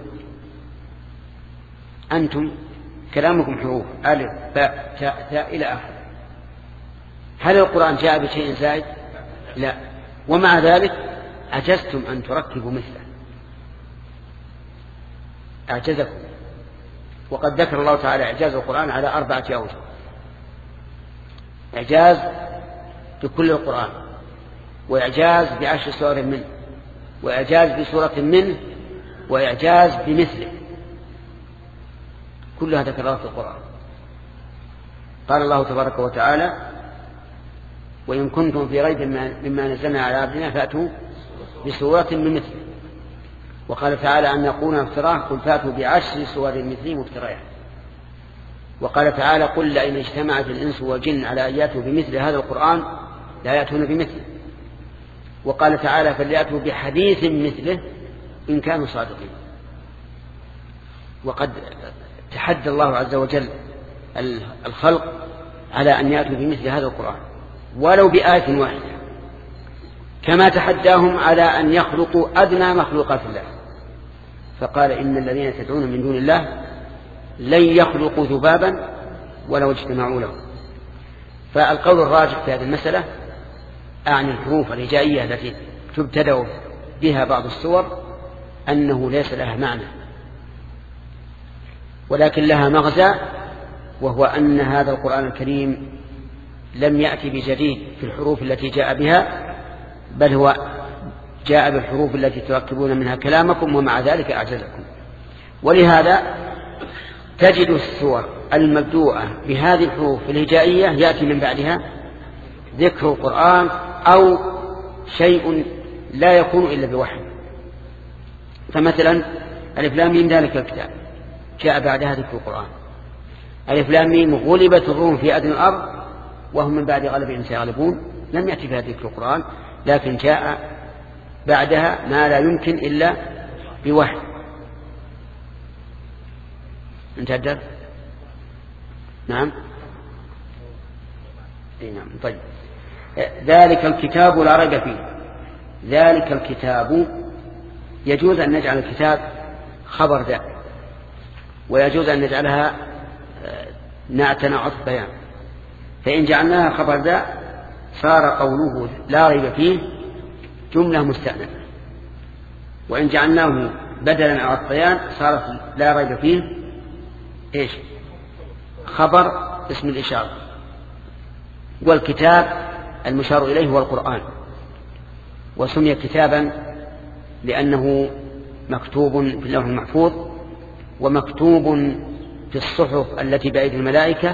أنتم كلامكم حروف ألف باء تاء تاء إلى آخر. هل القرآن جاء بشيء زائد؟ لا. ومع ذلك عجزتم أن تركبوا مثله، أعجزكم. وقد ذكر الله تعالى إعجاز القرآن على أربعة أوجه: إعجاز بكل القرآن، وإعجاز بعشر سور منه، وإعجاز بسورة منه، وإعجاز بمثله. كلها ذكرها في القرآن. قال الله تبارك وتعالى: وإن كنتم في ريب مما نزلنا على عبدنا فأتوا بسورة من مثله. وقال تعالى: أن يقولون افتراه قل فأتوا بعشر سور مثله مفتريات. وقال تعالى: قل لئن اجتمعت الإنس والجن على أن يأتوا بمثل هذا القرآن لا يأتون بمثله. وقال تعالى: فليأتوا بحديث مثله إن كانوا صادقين. وقد تحدى الله عز وجل الخلق على أن يأتوا بمثل هذا القرآن ولو بآية واحدة، كما تحداهم على أن يخلقوا أدنى مخلوقات الله. فقال: إن الذين تدعون من دون الله لن يخلقوا ذبابا ولو اجتمعوا له. فالقول الراجح في هذه المسألة أعني الحروف الهجائية التي تبتدأ بها بعض السور أنه ليس لها معنى، ولكن لها مغزى، وهو أن هذا القرآن الكريم لم يأتي بجديد في الحروف التي جاء بها، بل هو جاء بالحروف التي تركبون منها كلامكم، ومع ذلك أعجزكم. ولهذا تجد السور المبدوءة بهذه الحروف الهجائية يأتي من بعدها ذكر القرآن أو شيء لا يكون إلا بوحي. فمثلا ألف لام ميم ذلك الكتاب جاء بعدها ذكر القرآن. ألف لام ميم غلبت الروم في أدنى الأرض وهم من بعد غلبهم سيغلبون، لم يأتي فيها ذكر القرآن، لكن جاء بعدها ما لا يمكن إلا بوحي. انت الدر؟ نعم. نعم. طيب، ذلك الكتاب لا ريب فيه. ذلك الكتاب يجوز أن نجعل الكتاب خبر ذا، ويجوز أن نجعلها نعتنا عطف بيان. فإن جعلناها خبر ذا صار قوله لا ريب فيه جملة مستأنفة، وإن جعلناه بدلا عن عطف بيان صارت لا ريب فيه إيش؟ خبر اسم الإشارة. والكتاب المشار إليه هو القرآن، وسمي كتابا لأنه مكتوب في اللوح المحفوظ ومكتوب في الصحف التي بأيدي الملائكة.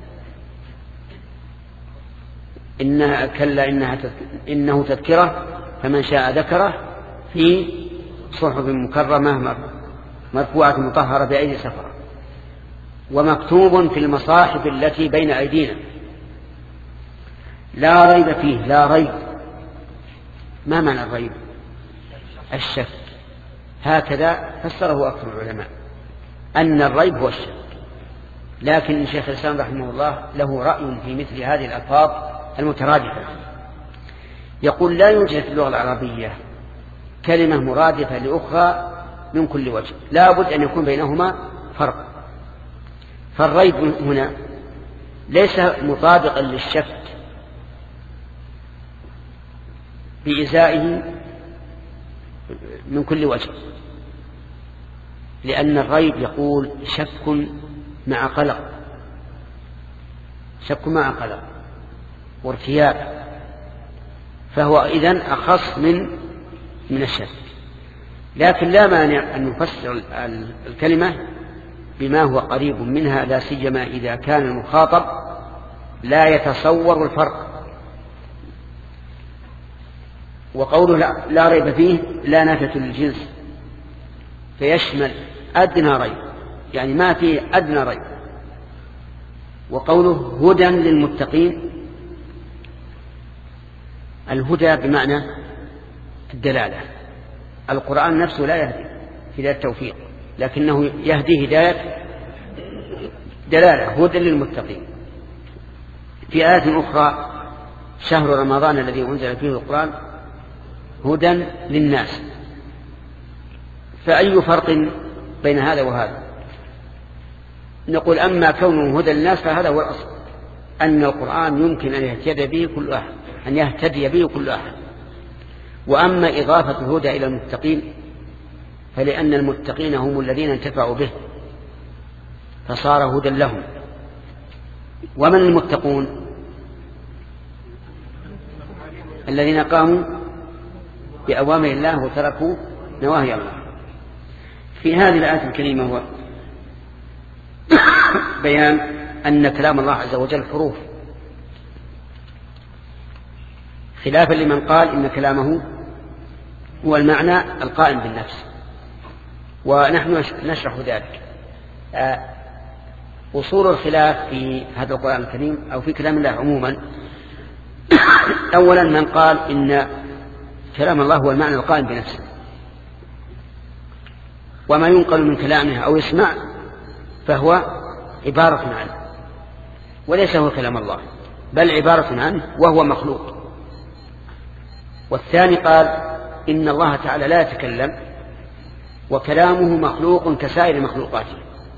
إنها كلا إنها إنه تذكرة فمن شاء ذكره في صحف مكرمة مرفوعة مطهرة بأيدي سفرة، ومكتوب في المصاحف التي بين أيدينا. لا ريب فيه. لا ريب، ما معنى الريب؟ الشك. هكذا فسره أكثر العلماء، أن الريب هو الشك. لكن شيخ الإسلام رحمه الله له رأي في مثل هذه الألفاظ المترادفة. يقول لا يوجد في اللغة العربية كلمة مرادفة لأخرى من كل وجه، لا بد أن يكون بينهما فرق. فالريب هنا ليس مطابقا للشك بإزائه من كل وجه، لأن الريب يقول شك مع قلق، شك مع قلق وارتياب، فهو إذن أخص من من الشك. لكن لا مانع أن نفسر الكلمة بما هو قريب منها، لا سيما إذا كان المخاطب لا يتصور الفرق. وقوله لا, لا ريب فيه لا نافية للجنس، فيشمل أدنى ريب، يعني ما فيه أدنى ريب. وقوله هدى للمتقين، الهدى بمعنى الدلالة. القرآن نفسه لا يهدي هداية التوفيق، لكنه يهدي هداية دلالة، هدى للمتقين. في آية أخرى شهر رمضان الذي أنزل فيه القرآن هدى للناس. فأي فرق بين هذا وهذا؟ نقول أما كونه هدى للناس فهذا هو الأصل، أن القرآن يمكن أن يهتدي به كل أحد، أن يهتدي به كل أحد. وأما إضافة الهدى إلى المتقين فلأن المتقين هم الذين انتفعوا به فصار هدى لهم. ومن المتقون؟ الذين قاموا بأوامر الله وتركوا نواهي الله. في هذه الآية الكريمة هو بيان أن كلام الله عز وجل حروف، خلافا لمن قال إن كلامه هو المعنى القائم بالنفس، ونحن نشرح ذلك. أصول الخلاف في هذا القرآن الكريم أو في كلام الله عموما: أولا من قال إن كلام الله هو المعنى القائم بنفسه، وما ينقل من كلامه أو يسمع فهو عبارة عنه وليس هو كلام الله، بل عبارة عنه وهو مخلوق. والثاني قال إن الله تعالى لا يتكلم وكلامه مخلوق كسائر مخلوقاته،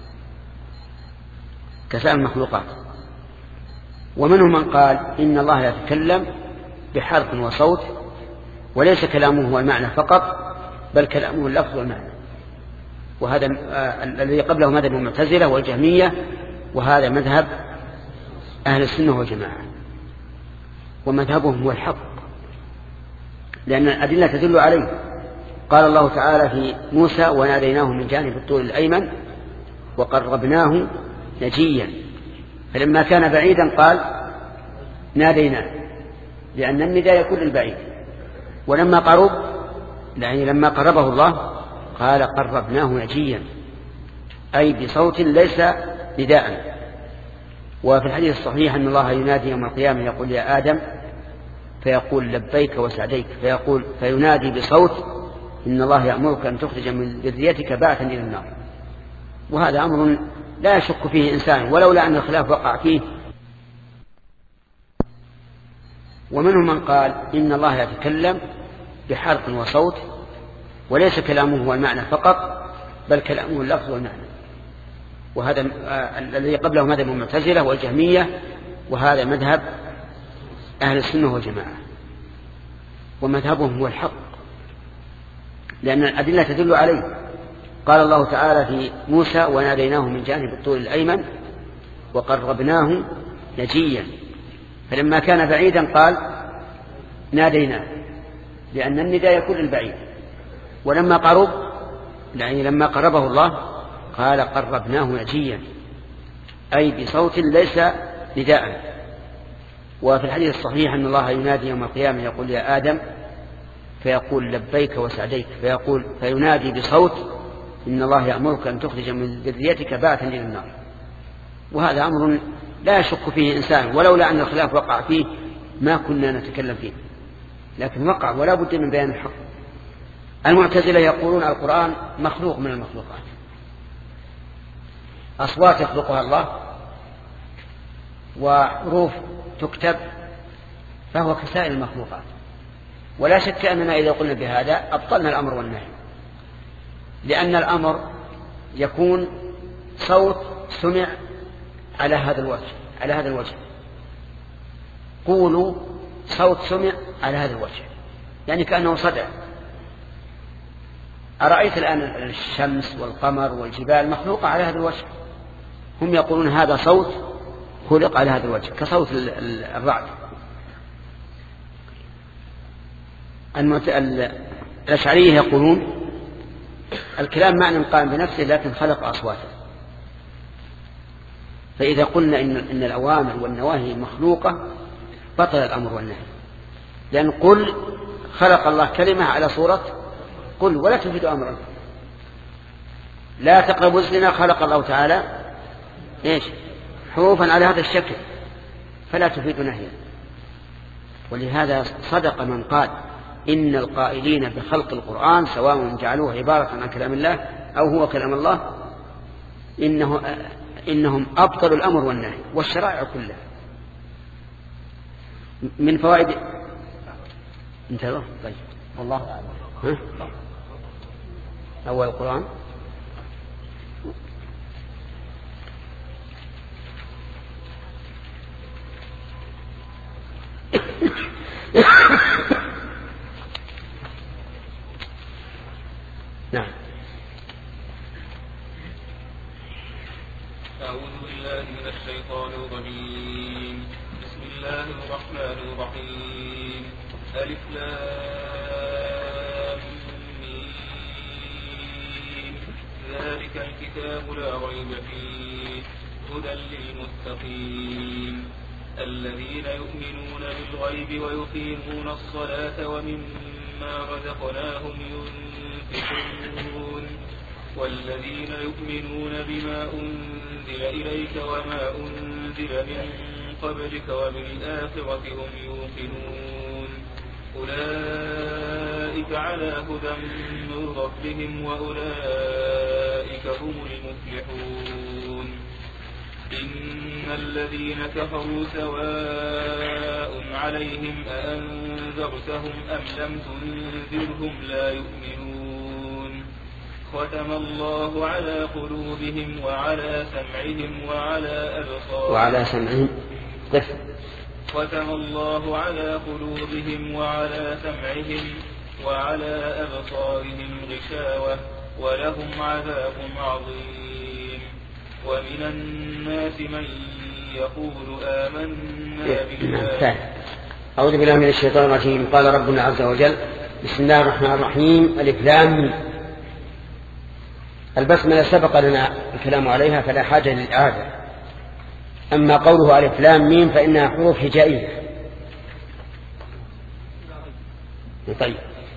كسائر المخلوقات. ومنهم من قال إن الله يتكلم بحرف وصوت وليس كلامه هو المعنى فقط، بل كلامه اللفظ والمعنى. وهذا آه الذي قبله مذهب المعتزلة والجهمية، وهذا مذهب أهل السنة والجماعة، ومذهبهم هو الحق لأن الأدلة تدل عليه. قال الله تعالى في موسى: وناديناه من جانب الطور الأيمن وقربناه نجيا. فلما كان بعيدا قال ناديناه، لأن النداء يكون للبعيد. ولما قرب، يعني لما قربه الله قال قربناه نجيا، أي بصوت ليس نداء. وفي الحديث الصحيح أن الله ينادي يوم القيامة يقول: يا آدم فيقول لبيك وسعديك، فيقول فينادي بصوت إن الله يأمرك أن تخرج من ذريتك بعثا إلى النار. وهذا أمر لا يشك فيه إنسان ولولا أن الخلاف وقع فيه. ومنهم من قال إن الله يتكلم بحرف وصوت وليس كلامه هو المعنى فقط بل كلامه اللفظ والمعنى. وهذا الذي قبله مذهب المعتزلة والجهمية، وهذا مذهب أهل السنة والجماعة، ومذهبهم هو الحق لأن الأدلة تدل عليه. قال الله تعالى في موسى وناديناه من جانب الطور الأيمن وقربناه نجيا، فلما كان بعيدا قال ناديناه لأن النداء يكون البعيد، ولما قرب يعني لما قربه الله قال قربناه نجيا أي بصوت ليس نداء. وفي الحديث الصحيح أن الله ينادي يوم القيامة يقول يا آدم، فيقول لبيك وسعديك، فيقول فينادي بصوت إن الله يأمرك أن تخرج من ذريتك بعثا إلى النار. وهذا أمر لا يشك فيه إنسان ولولا أن الخلاف وقع فيه ما كنا نتكلم فيه، لكن وقع ولا بد من بيان الحق. المعتزلة يقولون القرآن مخلوق من المخلوقات، أصوات يخلقها الله وحروف تكتب، فهو كسائر المخلوقات. ولا شك أننا إذا قلنا بهذا أبطلنا الأمر والنهي، لأن الأمر يكون صوت سمع على هذا الوجه على هذا الوجه قولوا صوت سمع على هذا الوجه، يعني كأنه صدع. أرأيت الآن الشمس والقمر والجبال مخلوقة على هذا الوجه، هم يقولون هذا صوت خلق على هذا الوجه كصوت الرعد. الأشعرية يقولون الكلام معنى قائم بنفسه لكن خلق أصواته. فإذا قلنا إن, إن الأوامر والنواهي مخلوقة بطل الأمر والنهي، لأن قل خلق الله كلمة على صورة قل ولا تفيد أمرا. لا تقربوا الزنا خلق الله تعالى إيش حروفا على هذا الشكل فلا تفيد نهيا. ولهذا صدق من قال إن القائلين بخلق القرآن سواء جعلوه عبارة عن كلام الله أو هو كلام الله إنه إنهم أبطلوا الأمر والنهي والشرائع كلها. من فوائد انتهوا طيب والله أعلم. أول القرآن نعم. أعوذ بالله من الشيطان الرجيم. بسم الله الرحمن الرحيم. ألف لام ميم. ذلك الكتاب لا ريب فيه هدى للمتقين الذين يؤمنون بالغيب ويقيمون الصلاة ومما رزقناهم ينفقون والذين يؤمنون بما أنزل إليك وما أنزل من قبلك وبالآخرة هم يوقنون أولئك على هدى من ربهم وأولئك هم المفلحون. إن الذين كفروا سواء عليهم أأنذرتهم أم لم تنذرهم لا يؤمنون. ختم الله على قلوبهم وعلى سمعهم وعلى أبصارهم وعلى سمعهم ختم الله على قلوبهم وعلى سمعهم وعلى أبصارهم غشاوة ولهم عذاب عظيم. ومن الناس من يقول آمنا بالله. أعوذ بالله من الشيطان الرجيم. قال ربنا عز وجل بسم الله الرحمن الرحيم. ألف لام. البسملة سبق لنا الكلام عليها فلا حاجة للإعادة. أما قوله ألف لام ميم فإنها حروف هجائية. طيب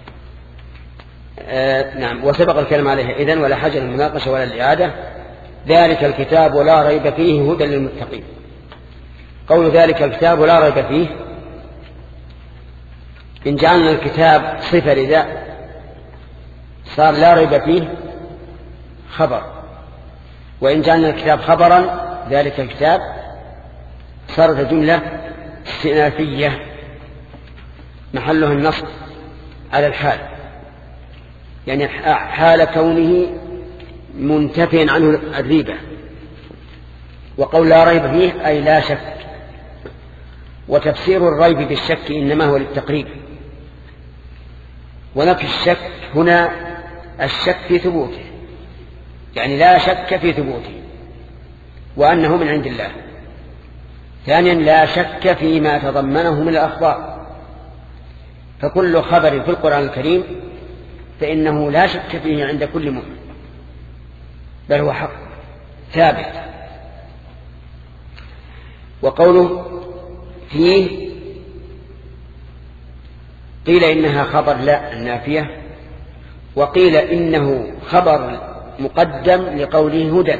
آه نعم وسبق الكلام عليها إذن ولا حاجة للمناقشة ولا الإعادة. ذلك الكتاب لا ريب فيه هدى للمتقين. قول ذلك الكتاب لا ريب فيه إن جعلنا الكتاب صفة لذا صار لا ريب فيه خبر، وإن جعلنا الكتاب خبرا ذلك الكتاب صارت جملة استئنافية محلها النصب على الحال، يعني حال كونه منتفيا عنه الريبة. وقول لا ريب فيه أي لا شك، وتفسير الريب بالشك إنما هو للتقريب، ونفي الشك هنا الشك في ثبوته، يعني لا شك في ثبوته وأنه من عند الله. ثانيا لا شك فيما تضمنه من الأخبار، فكل خبر في القرآن الكريم فإنه لا شك فيه عند كل مؤمن، بل هو حق ثابت. وقوله فيه قيل إنها خبر لا النافية، وقيل إنه خبر مقدم لقوله هدى،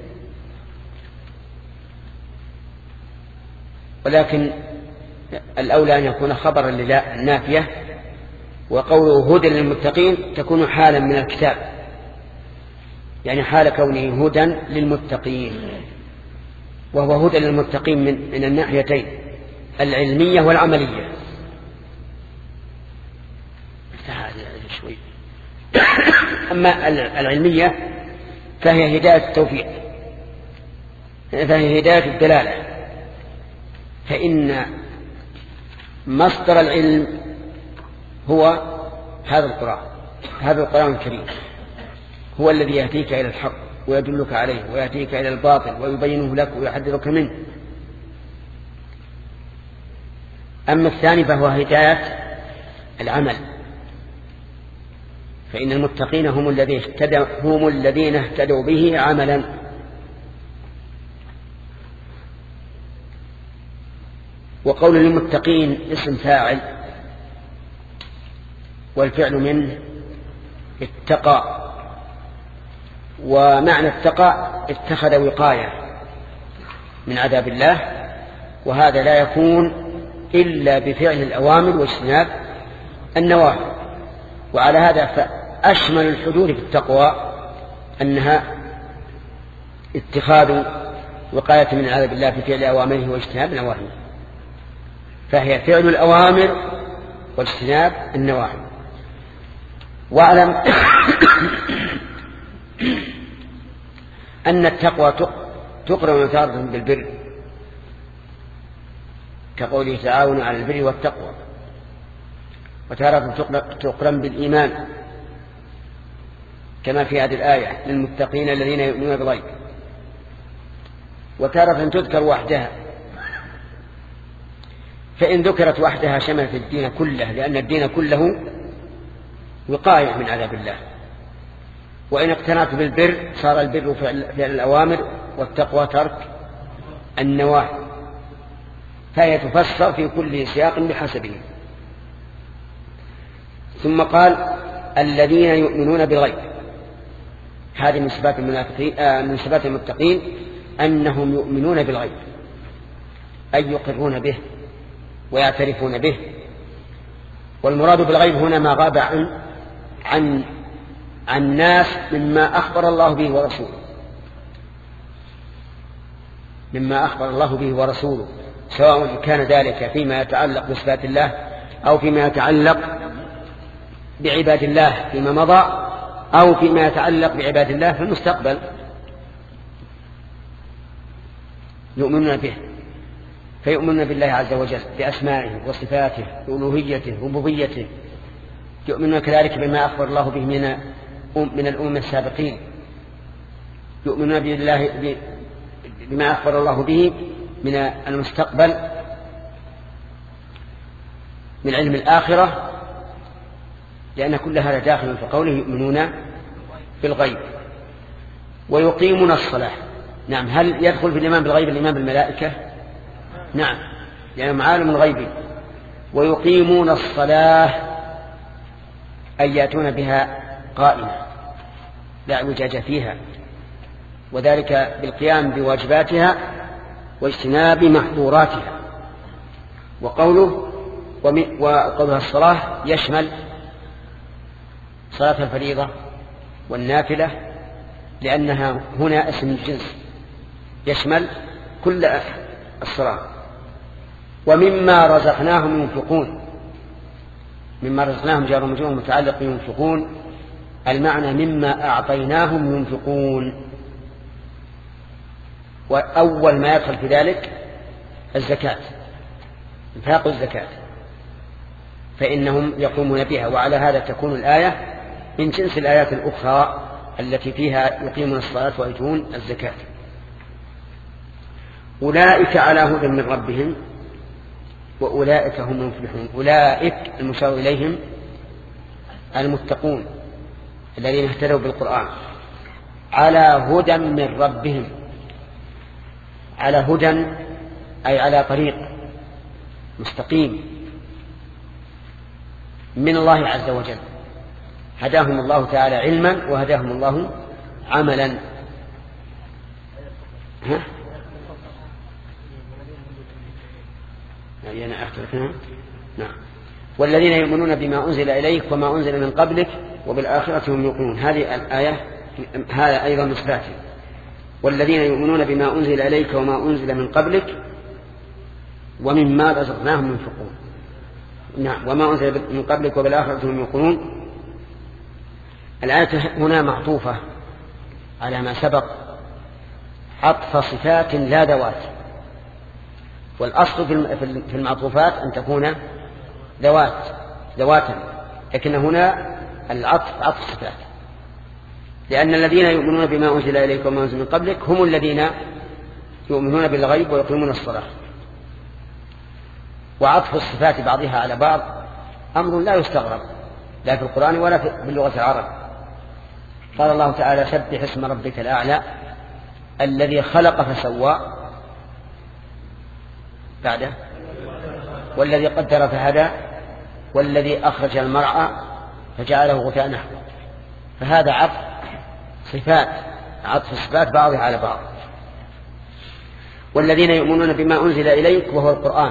ولكن الأولى أن يكون خبرا للا النافية، وقوله هدى للمتقين تكون حالا من الكتاب، يعني حال كونه هدى للمتقين، وهو هدى للمتقين من, من الناحيتين العلمية والعملية. شوي. أما العلمية فهي هداية التوفيق، فهي هداية الدلالة، فإن مصدر العلم هو هذا القرآن، هذا القرآن الكريم هو الذي يهديك إلى الحق ويدلك عليه ويهديك إلى الباطل ويبينه لك ويحذرك منه. أما الثاني فهو هداية العمل، فإن المتقين هم الذين اهتدوا هم الذين اهتدوا به عملا. وقول للمتقين اسم فاعل، والفعل منه اتقى، ومعنى اتقى اتخذ وقاية من عذاب الله، وهذا لا يكون إلا بفعل الأوامر واجتناب النواهي. وعلى هذا فأشمل الحدود في التقوى أنها اتخاذ وقاية من عذاب الله بفعل أوامره واجتناب نواهيه، فهي فعل الأوامر واجتناب النواهي. واعلم أن التقوى تقرن تارة بالبر، كقوله تعاونوا على البر والتقوى، وتارة تقرن بالإيمان كما في هذه الآية للمتقين الذين يؤمنون بالغيب، وتارة تذكر وحدها، فإن ذكرت وحدها شملت الدين كله، لأن الدين كله وقاية من عذاب الله. وإن اقتنعت بالبر صار البر فعل الأوامر والتقوى ترك النواهي، فهي تفسر في كل سياق بحسبه. ثم قال الذين يؤمنون بالغيب، هذه من صفات المنافقين آه من صفات المتقين أنهم يؤمنون بالغيب، أي يقرون به ويعترفون به. والمراد بالغيب هنا ما غاب عن عن عن الناس مما أخبر الله به ورسوله، مما أخبر الله به ورسوله، سواء كان ذلك فيما يتعلق بصفات الله أو فيما يتعلق بعباد الله فيما مضى أو فيما يتعلق بعباد الله في المستقبل، يؤمنون به، فيؤمنون بالله عز وجل بأسمائه وصفاته وألوهيته وربوبيته. يؤمنون كذلك بما أخبر الله به من من الأمم السابقين، يؤمنون بالله بما أخبر الله به من المستقبل من علم الآخرة، لأن كل هذا داخل في قوله يؤمنون بالغيب ويقيمون الصلاة. نعم، هل يدخل في الإيمان بالغيب الإيمان بالملائكة؟ نعم، لأنهم عالم الغيب. ويقيمون الصلاة أي يأتون بها قائمة لا اعوجاج فيها، وذلك بالقيام بواجباتها واجتناب محظوراتها. وقوله وقولها الصلاة يشمل صلاة الفريضة والنافلة، لأنها هنا اسم الجنس يشمل كل الصلاة. ومما رزقناهم ينفقون، مما رزقناهم جار ومجرور متعلق ينفقون، المعنى مما أعطيناهم ينفقون. وأول ما يدخل في ذلك الزكاة، انفاق الزكاة، فإنهم يقومون بها. وعلى هذا تكون الآية من جنس الآيات الأخرى التي فيها يقيمون الصلاة ويؤتون الزكاة. أولئك على هدى من ربهم وأولئك هم المفلحون. أولئك المشار إليهم المتقون الذين اهتدوا بالقرآن، على هدى من ربهم. على هدى أي على طريق مستقيم من الله عز وجل، هداهم الله تعالى علما وهداهم الله عملا. ها؟ أنا أختلفنا. نعم. والذين يؤمنون بما أنزل إليك وما أنزل من قبلك وبالآخرة هم يوقنون. هذه الآية هذا أيضا مثلاته. والذين يؤمنون بما أنزل إليك وما أنزل من قبلك ومما رزقناهم ينفقون. نعم. وما أنزل من قبلك وبالآخرة هم يوقنون. الآية هنا معطوفة على ما سبق، عطف صفات لا ذوات. والأصل في المعطوفات أن تكون ذوات ذواتا، لكن هنا العطف عطف صفات، لأن الذين يؤمنون بما أنزل إليك وما أنزل من قبلك هم الذين يؤمنون بالغيب ويقيمون الصلاة. وعطف الصفات بعضها على بعض أمر لا يستغرب لا في القرآن ولا في اللغة العرب. قال الله تعالى: سبح اسم ربك الأعلى الذي خلق فسوى، بعده والذي قدر فهدى والذي أخرج المرعى فجعله غثاء نحوه. فهذا عطف صفات، عطف صفات بعضها على بعض. والذين يؤمنون بما أنزل إليك وهو القرآن،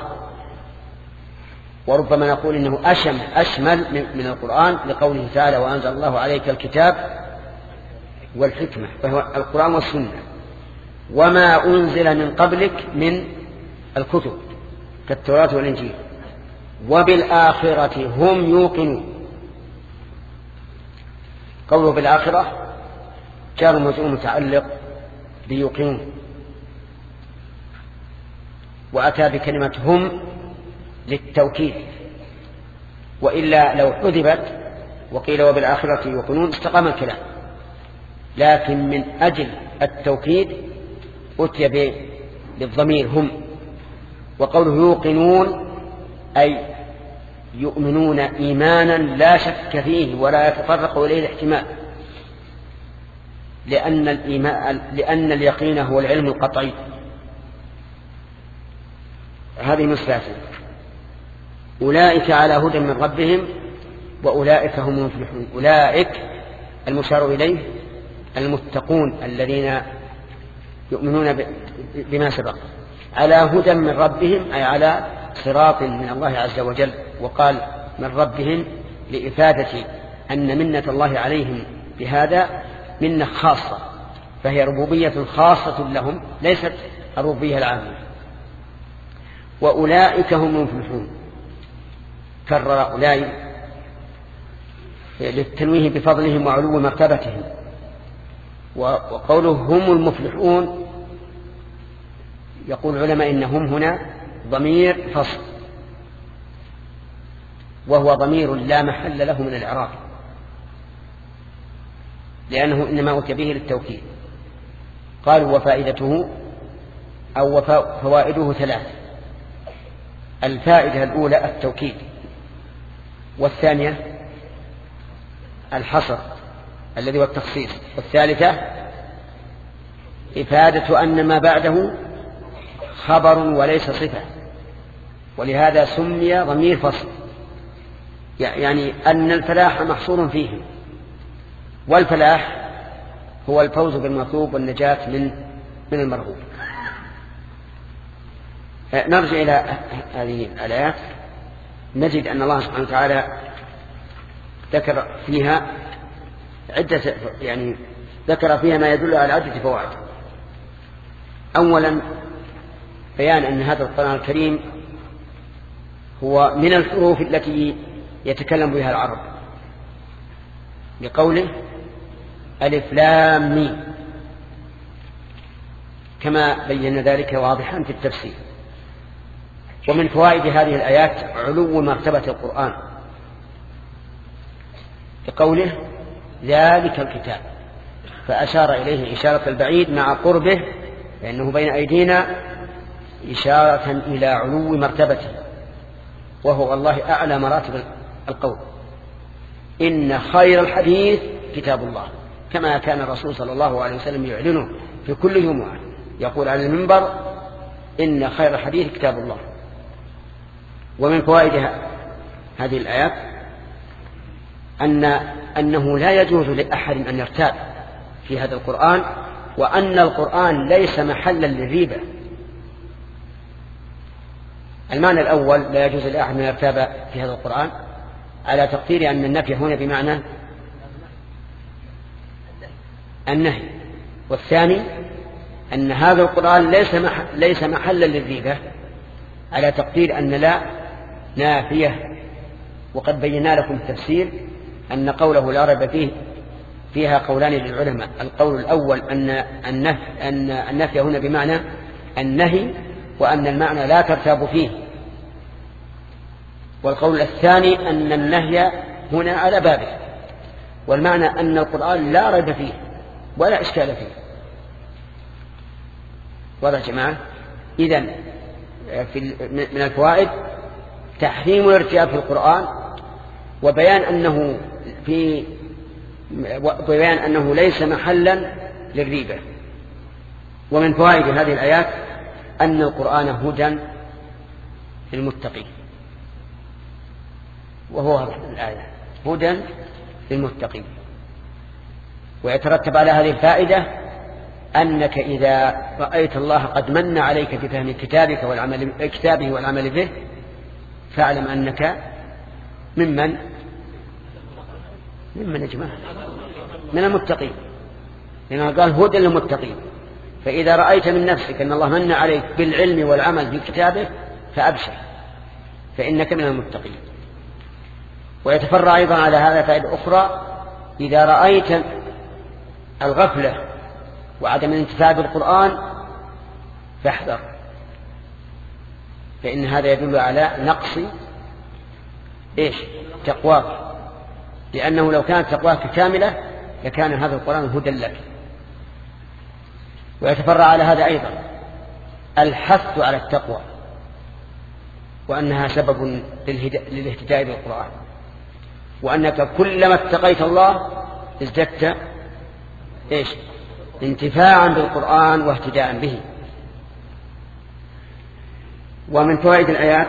وربما نقول إنه أشمل, أشمل من القرآن لقوله تعالى: وأنزل الله عليك الكتاب والحكمة، فهو القرآن والسنة. وما أنزل من قبلك من الكتب كالتوراة والإنجيل. وبالآخرة هم يوقنون. قوله بالآخرة جار ومجرور متعلق بيوقنون، وأتى بكلمة هم للتوكيد، وإلا لو حذفت وقيل وبالآخرة يوقنون استقام الكلام، لكن من أجل التوكيد أتي بالضمير هم. وقوله يوقنون أي يؤمنون إيمانا لا شك فيه ولا يتطرق إليه الاحتمال، لأن الإيمان لأن اليقين هو العلم القطعي. هذه مثلاثة. أولئك على هدى من ربهم وأولئك هم المفلحون. أولئك المشار إليه المتقون الذين يؤمنون بما سبق، على هدى من ربهم أي على صراط من الله عز وجل. وقال من ربهم لإفادة أن منة الله عليهم بهذا منة خاصة، فهي ربوبية خاصة لهم ليست الربوبية العامة. وأولئك هم المفلحون، كرر أولئك للتنويه بفضلهم وعلو مرتبتهم. وقوله هم المفلحون يقول العلماء إنهم هنا ضمير فصل، وهو ضمير لا محل له من الإعراب، لأنه إنما أتي به للتوكيد. قالوا وفائدته أو فوائده ثلاث: الفائدة الأولى التوكيد، والثانية الحصر الذي هو التخصيص، والثالثة إفادة أن ما بعده خبر وليس صفة، ولهذا سمي ضمير فصل، يعني أن الفلاح محصور فيه، والفلاح هو الفوز بالمطلوب والنجاة من من المرغوب. نرجع إلى هذه الآيات. نجد أن الله سبحانه وتعالى ذكر فيها عدة يعني ذكر فيها ما يدل على عدة فوائد. أولا بيان أن هذا القرآن الكريم هو من الحروف التي يتكلم بها العرب، لقوله ألف لام ميم، كما بين ذلك واضحا في التفسير. ومن فوائد هذه الآيات علو مرتبة القرآن، لقوله ذلك الكتاب، فأشار إليه إشارة البعيد مع قربه لأنه بين أيدينا إشارة إلى علو مرتبته، وهو الله أعلى مراتب القول. إن خير الحديث كتاب الله، كما كان الرسول صلى الله عليه وسلم يعلنه في كل جمعة، يقول على المنبر إن خير الحديث كتاب الله. ومن فوائد هذه الآيات أن أنه لا يجوز لأحد أن يرتاب في هذا القرآن، وأن القرآن ليس محلا للريبة. المعنى الأول لا يجوز لأحد أن يرتاب في هذا القرآن على تقدير أن النفي هنا بمعنى النهي، والثاني أن هذا القرآن ليس ليس محلا للريبة على تقدير أن لا نافية. وقد بينا لكم التفسير أن قوله لا ريب فيه فيها قولان للعلماء. القول الأول أن النفي, أن النفي هنا بمعنى النهي، وأن المعنى لا ترتاب فيه. والقول الثاني أن النهي هنا على بابه، والمعنى أن القرآن لا ريب فيه ولا إشكال فيه. واضح يا جماعة؟ إذن من الفوائد تحريم الارتياب في القرآن، وبيان أنه في وبيان أنه ليس محلا للريبة. ومن فوائد هذه الآيات أن القرآن هدى للمتقين، وهو هذه الآية هدى للمتقين. ويترتب على هذه الفائدة أنك إذا رأيت الله قد من عليك بفهم كتابك والعمل كتابه والعمل به، فاعلم أنك ممن ممن يا جماعة من المتقين، لأنه قال هدى للمتقين. فإذا رأيت من نفسك أن الله من عليك بالعلم والعمل بكتابه فأبشر، فإنك من المتقين. ويتفرع أيضا على هذا فائدة أخرى: إذا رأيت الغفلة وعدم الانتفاع بالقرآن فاحذر، فإن هذا يدل على نقص إيش؟ تقواك، لأنه لو كانت تقواك كاملة لكان هذا القرآن هدى لك. ويتفرع على هذا أيضا الحث على التقوى، وأنها سبب للاهتداء بالقرآن، وأنك كلما اتقيت الله ازددت إيش؟ انتفاعا بالقرآن واهتداء به. ومن فوائد الآيات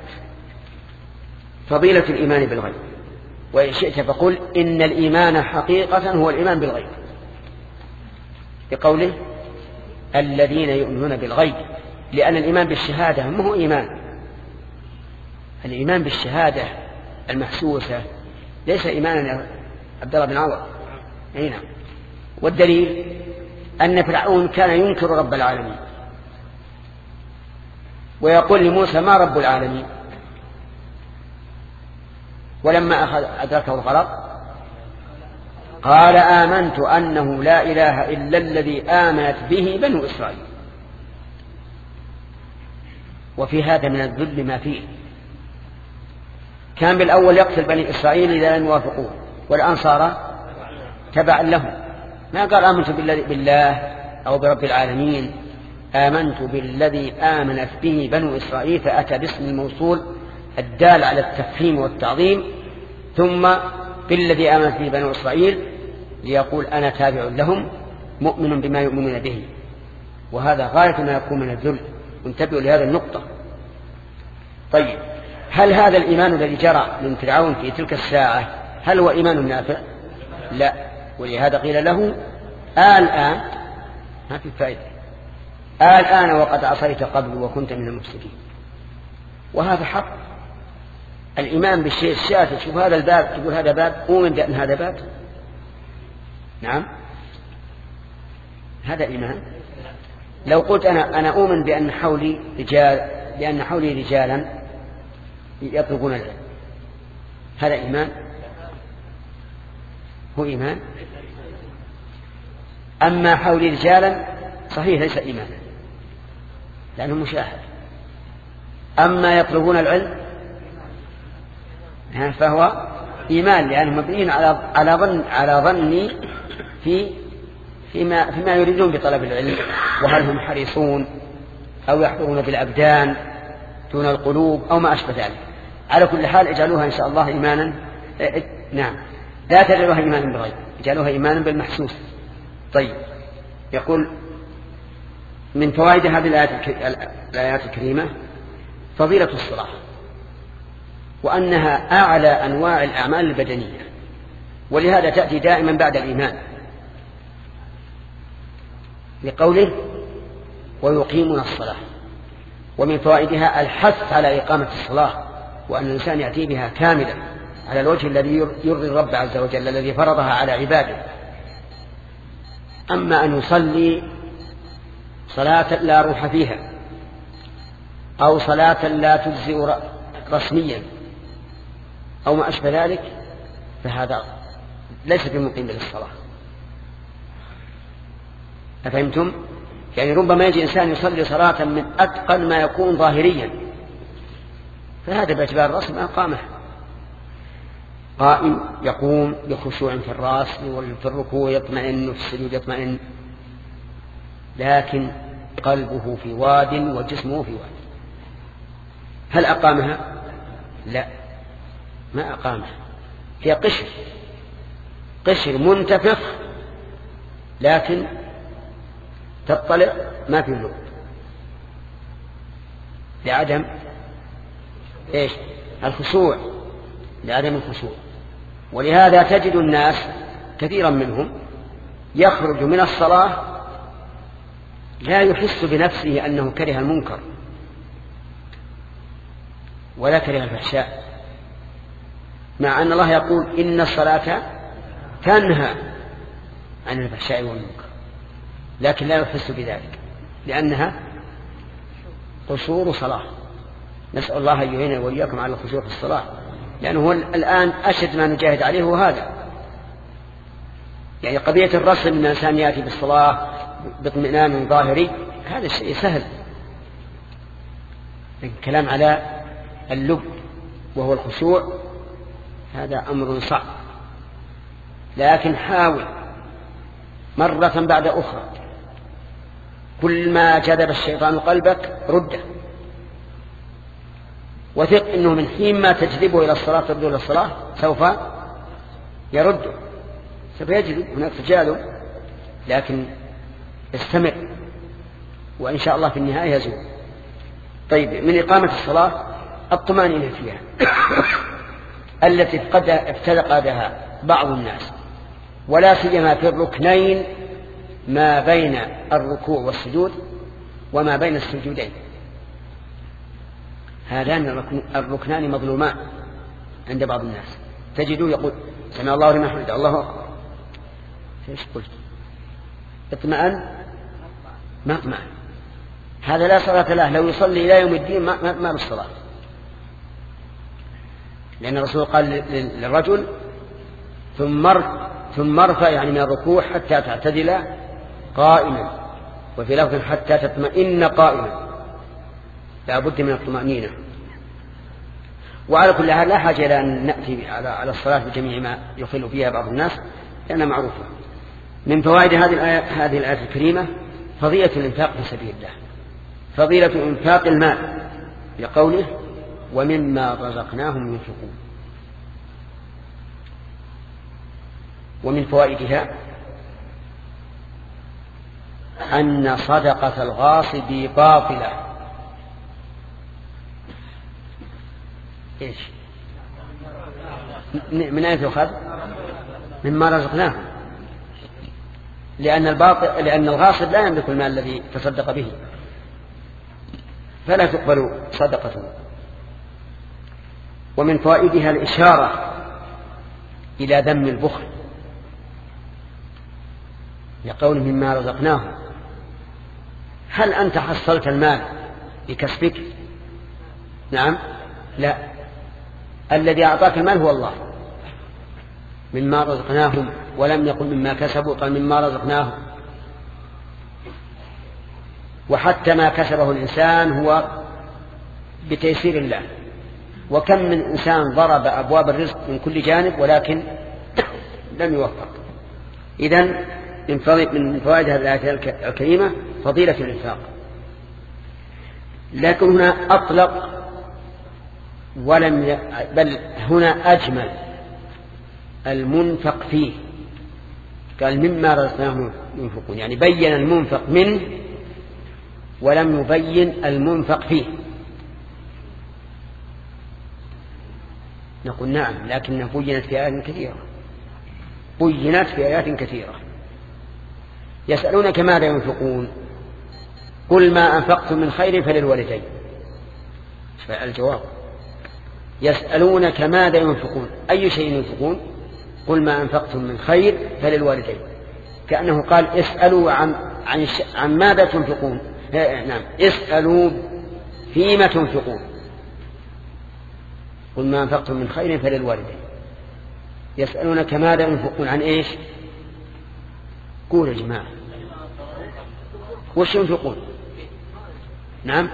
فضيلة الإيمان بالغيب، وإن شئت فقل إن الإيمان حقيقة هو الإيمان بالغيب، بقوله الذين يؤمنون بالغيب، لأن الإيمان بالشهادة ما هو إيمان. الإيمان بالشهادة المحسوسة ليس إيمانا يا عبد الله بن عوض. نعم. والدليل أن فرعون كان ينكر رب العالمين ويقول لموسى ما رب العالمين، ولما أخذ أدركه الغرق قال آمنت أنه لا إله إلا الذي آمنت به بنو إسرائيل. وفي هذا من الذل ما فيه. كان بالأول يقتل بني إسرائيل إذا لم يوافقوه، والآن صار تبعا لهم. ما قال آمنت بالله أو برب العالمين، آمنت بالذي آمنت به بنو إسرائيل، فأتى باسم الموصول الدال على التفهيم والتعظيم، ثم بالذي آمنت به بنو إسرائيل ليقول أنا تابع لهم مؤمن بما يؤمنون به. وهذا غاية ما يكون من الذل. انتبهوا لهذه النقطة. طيب، هل هذا الإيمان الذي جرى من فرعون في تلك الساعة هل هو إيمان نافع؟ لا. ولهذا قيل له الآن ما في فائدة، الآن وقد عصيت قبل وكنت من المفسدين. وهذا حق، الإيمان بالشيء الشافي. شوف هذا الباب، تقول هذا باب، أؤمن بأن هذا باب. نعم، هذا إيمان. لو قلت أنا أنا أؤمن بأن حولي رجال، بأن حولي رجالا يطلبون العلم، هذا إيمان؟ هو إيمان؟ أما حولي رجالا صحيح ليس إيمانا لأنه مشاهد. أما يطلبون العلم فهو إيمان، لأنه مبني على على ظن على ظني في فيما فيما يريدون بطلب العلم، وهل هم حريصون أو يحضرون بالأبدان دون القلوب أو ما أشبه ذلك. على كل حال اجعلوها إن شاء الله إيمانا. نعم، لا تجعلوها إيمانا بالغيب، اجعلوها إيمانا بالمحسوس. طيب، يقول من فوائد هذه الآيات الكريمة فضيلة الصلاة، وأنها أعلى أنواع الأعمال البدنية، ولهذا تأتي دائما بعد الإيمان، لقوله ويقيمون الصلاة. ومن فوائدها الحث على إقامة الصلاة، وأن الإنسان يأتي بها كاملة على الوجه الذي يرضي الرب عز وجل الذي فرضها على عباده. أما أن يصلي صلاة لا روح فيها أو صلاة لا تجزئ رسميا أو ما أشبه ذلك فهذا ليس بمقيم للصلاة. أفهمتم؟ يعني ربما يجي إنسان يصلي صلاة من أتقن ما يكون ظاهريا، فهذا باعتبار الرسم ما قامه، قائم يقوم بخشوع في الرأس وفي الركوع يطمئن، في السجود يطمئن، لكن قلبه في واد وجسمه في واد. هل أقامها؟ لا، ما أقامها، هي قشر قشر منتفخ، لكن تطلع ما في اللب لعدم إيش؟ الخشوع، لعدم الخشوع. ولهذا تجد الناس كثيرا منهم يخرج من الصلاة لا يحس بنفسه أنه كره المنكر ولا كره الفحشاء، مع أن الله يقول إن الصلاة تنهى عن الفحشاء والمنكر، لكن لا يحس بذلك لأنها قصور صلاة. نسأل الله أن يعيننا وإياكم على الخشوع في الصلاة، لأنه هو الآن أشد ما نجاهد عليه هو هذا. يعني قضية الرسم من الإنسان يأتي بالصلاة باطمئنان ظاهري هذا الشيء سهل، الكلام على اللب وهو الخشوع هذا أمر صعب. لكن حاول مرة بعد أخرى، كل ما جذب الشيطان قلبك رده، وثق أنه من حين ما تجذبه إلى الصلاة تبدو إلى الصلاة سوف يرده، سوف يجذب، هناك تجاذب، لكن استمر وإن شاء الله في النهاية يزول. طيب، من إقامة الصلاة الطمأنينة فيها التي قد افترق بها بعض الناس، ولا سيما في الركنين ما بين الركوع والسجود وما بين السجودين. هذان الركنان مظلومان عند بعض الناس، تجدوه يقول سمع الله لمن حمده، الله أكبر، ايش قلت؟ اطمئن ما اطمئن، هذا لا صلاة له، لو يصلي إلى يوم الدين ما, ما, ما بالصلاة. لأن الرسول قال للرجل ثم ثم ارفع يعني من الركوع حتى تعتدل قائما، وفي لفظ حتى تطمئن قائما، لا بد من الطمأنينة. وعلى كل حال لا حاجة إلى أن نأتي على الصلاة بجميع ما يخل فيها بعض الناس لأنها معروفة. من فوائد هذه الآية هذه الآية الكريمة فضيلة الإنفاق في سبيل الله، فضيلة إنفاق المال لقوله ومما رزقناهم ينفقون. ومن فوائدها أن صدقة الغاصب باطلة. إيش؟ من أين تؤخذ؟ مما رزقناهم، لأن الباطل لأن الغاصب لا يملك المال الذي تصدق به، فلا تقبل صدقته. ومن فوائدها الإشارة إلى ذم البخل لقول مما رزقناه. هل أنت حصلت المال بكسبك؟ نعم، لا، الذي أعطاك المال هو الله. مما رزقناهم، ولم يقل مما كسبوا، قال مما رزقناهم. وحتى ما كسبه الإنسان هو بتيسير الله. وكم من إنسان ضرب أبواب الرزق من كل جانب ولكن لم يوفق. إذن من فوائد هذه الآية الكريمة فضيلة الإنفاق. لكن هنا أطلق ولم ي... بل هنا أجمل المنفق فيه، قال مما رزقناهم ينفقون، يعني بين المنفق منه ولم يبين المنفق فيه. نقول نعم، لكنها بينت في آيات كثيرة، بينت في آيات كثيرة. يسألونك ماذا ينفقون قل ما أنفقتم من خير فللوالدين. فالجواب يسألونك ماذا ينفقون، أي شيء ينفقون؟ قل ما أنفقتم من خير فللوالدين، كأنه قال اسألوا عن, عن, عن ماذا تنفقون. نعم، اسألوا فيما تنفقون. قل ما أنفقتم من خير فللوالدين. يسألونك ماذا ينفقون، عن إيش؟ قول يا جماعة وش ينفقون؟ نعم،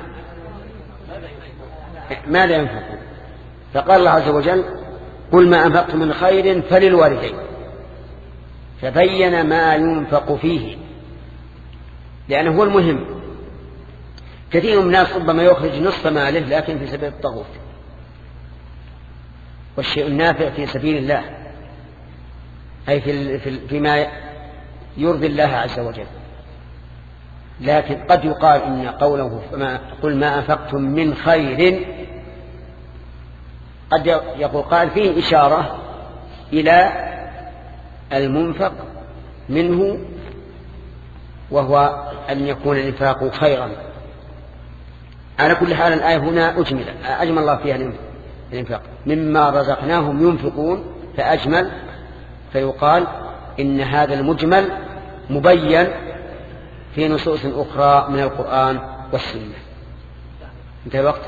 ماذا ينفقون؟ فقال الله عز وجل قل ما أنفقتم من خير فللوالدين، فبين ما ينفق فيه لأنه هو المهم. كثير من الناس ربما يخرج نصف ماله لكن في سبيل الطاغوت، والشيء النافع في سبيل الله أي في فيما يرضي الله عز وجل. لكن قد يقال إن قوله فما قل ما أنفقتم من خير قد يقول قال فيه إشارة إلى المنفق منه، وهو أن يكون الإنفاق خيرا. على كل حال الآية هنا أجمل أجمل الله فيها الإنفاق. مما رزقناهم ينفقون فأجمل، فيقال إن هذا المجمل مبين في نصوص أخرى من القرآن والسنة. انتهى الوقت.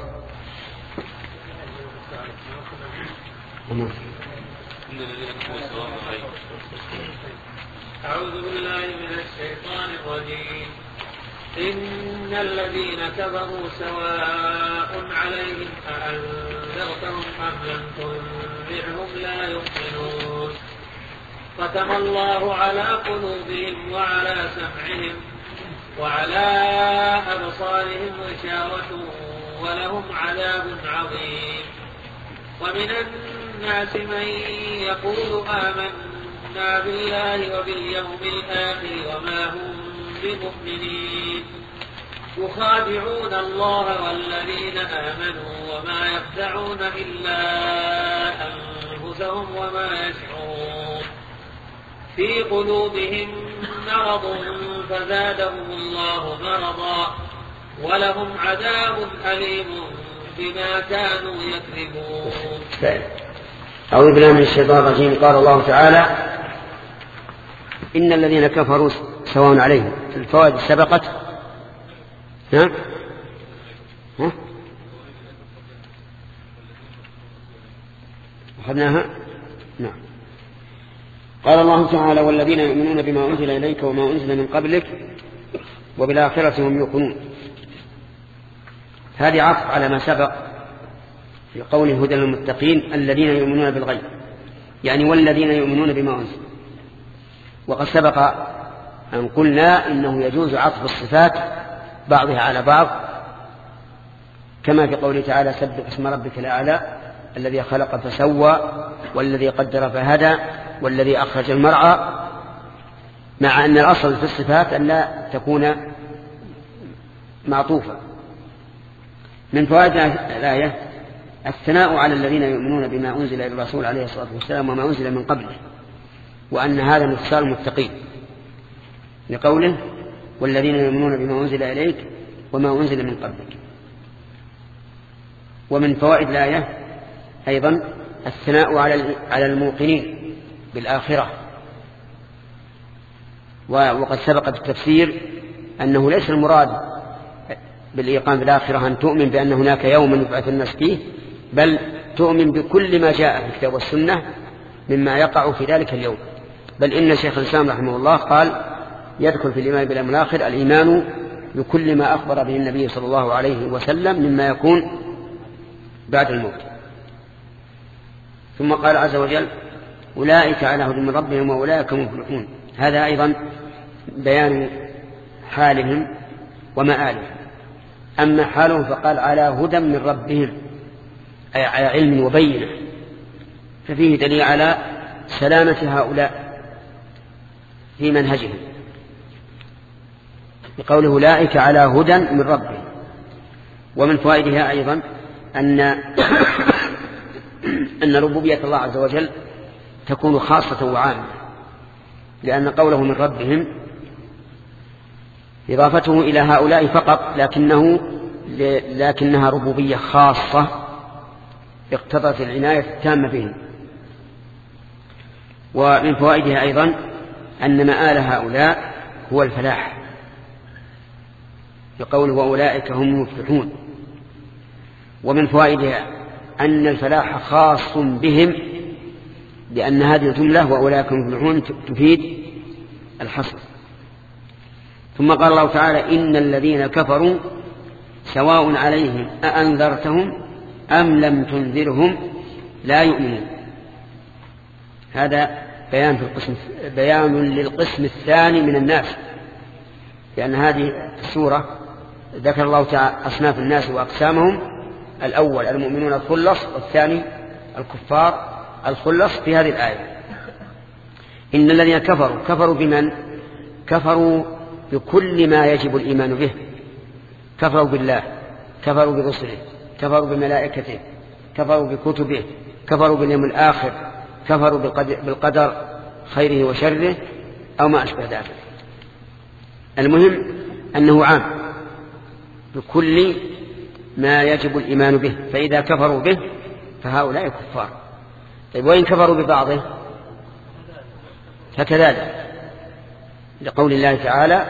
أعوذ بالله من الشيطان الرجيم. إن الذين كفروا سواء عليهم أأنذرتهم أم لم تنذرهم لا يؤمنون. ختم الله على قلوبهم وعلى سمعهم وعلى أبصارهم غشاوة ولهم عذاب عظيم. ومن الناس من يقول آمنا بالله وباليوم الآخر وما هم بمؤمنين يخادعون الله والذين آمنوا وما يخدعون إلا أنفسهم وما يشعرون. في قلوبهم مرض فزادهم الله مرضا ولهم عذاب أليم بما كانوا يكذبون. أعوذ بالله من الشيطان الرجيم. قال الله تعالى إن الذين كفروا سواء عليهم. الفوائد سبقت. ها؟ ها؟ أخذناها؟ نعم. قال الله تعالى والذين يؤمنون بما أنزل إليك وما أنزل من قبلك وبالآخرة هم يوقنون. هذه عطف على ما سبق في قول هدى للمتقين الذين يؤمنون بالغيب، يعني والذين يؤمنون بما أنزل. وقد سبق أن قلنا إنه يجوز عطف الصفات بعضها على بعض، كما في قوله تعالى سبح اسم ربك الأعلى الذي خلق فسوى والذي قدر فهدى والذي أخرج المرعى، مع أن الأصل في الصفات أن لا تكون معطوفة. من فوائد الآية الثناء على الذين يؤمنون بما أنزل إلى الرسول عليه الصلاة والسلام وما أنزل من قبله، وأن هذا من خصال المتقين، لقوله والذين يؤمنون بما أنزل إليك وما أنزل من قبلك. ومن فوائد الآية أيضا الثناء على الموقنين بالآخرة. وقد سبق التفسير أنه ليس المراد بالإيقان بالآخرة أن تؤمن بأن هناك يوما يبعث الناس فيه، بل تؤمن بكل ما جاء في الكتاب والسنة مما يقع في ذلك اليوم. بل إن شيخ الإسلام رحمه الله قال يدخل في الإيمان باليوم الآخر الإيمان بكل ما أخبر به النبي صلى الله عليه وسلم مما يكون بعد الموت. ثم قال عز وجل أولئك على هدى من ربهم وأولئك هم المفلحون. هذا أيضا بيان حالهم ومآلهم. أما حالهم فقال على هدى من ربهم، أي على علم وبينة، ففيه دليل على سلامة هؤلاء في منهجهم بقوله أولئك على هدى من ربهم. ومن فوائدها أيضا أن أن ربوبية الله عز وجل تكون خاصة وعامة، لأن قوله من ربهم إضافته إلى هؤلاء فقط، لكنه لكنها ربوبية خاصة اقتضت العناية التامة بهم. ومن فوائدها أيضا أن مآل هؤلاء هو الفلاح بقوله وأولئك هم المفلحون. ومن فوائدها أن الفلاح خاص بهم، لأن هذه الجملة وأولئك هم المفلحون تفيد الحصر. ثم قال الله تعالى إن الذين كفروا سواء عليهم أأنذرتهم أم لم تنذرهم لا يؤمنون. هذا بيان, في القسم بيان للقسم الثاني من الناس، لأن هذه السورة ذكر الله تعالى أصناف الناس وأقسامهم: الأول المؤمنون الخلص، والثاني الكفار الخلص. في هذه الآية إن الذين كفروا كفروا بمن؟ كفروا بكل ما يجب الإيمان به، كفروا بالله، كفروا برسله، كفروا بملائكته، كفروا بكتبه، كفروا باليوم الآخر، كفروا بالقدر خيره وشره أو ما أشبه ذلك. المهم أنه عام بكل ما يجب الإيمان به، فإذا كفروا به فهؤلاء كفار. طيب وإن كفروا ببعضه فكذلك، لقول الله تعالى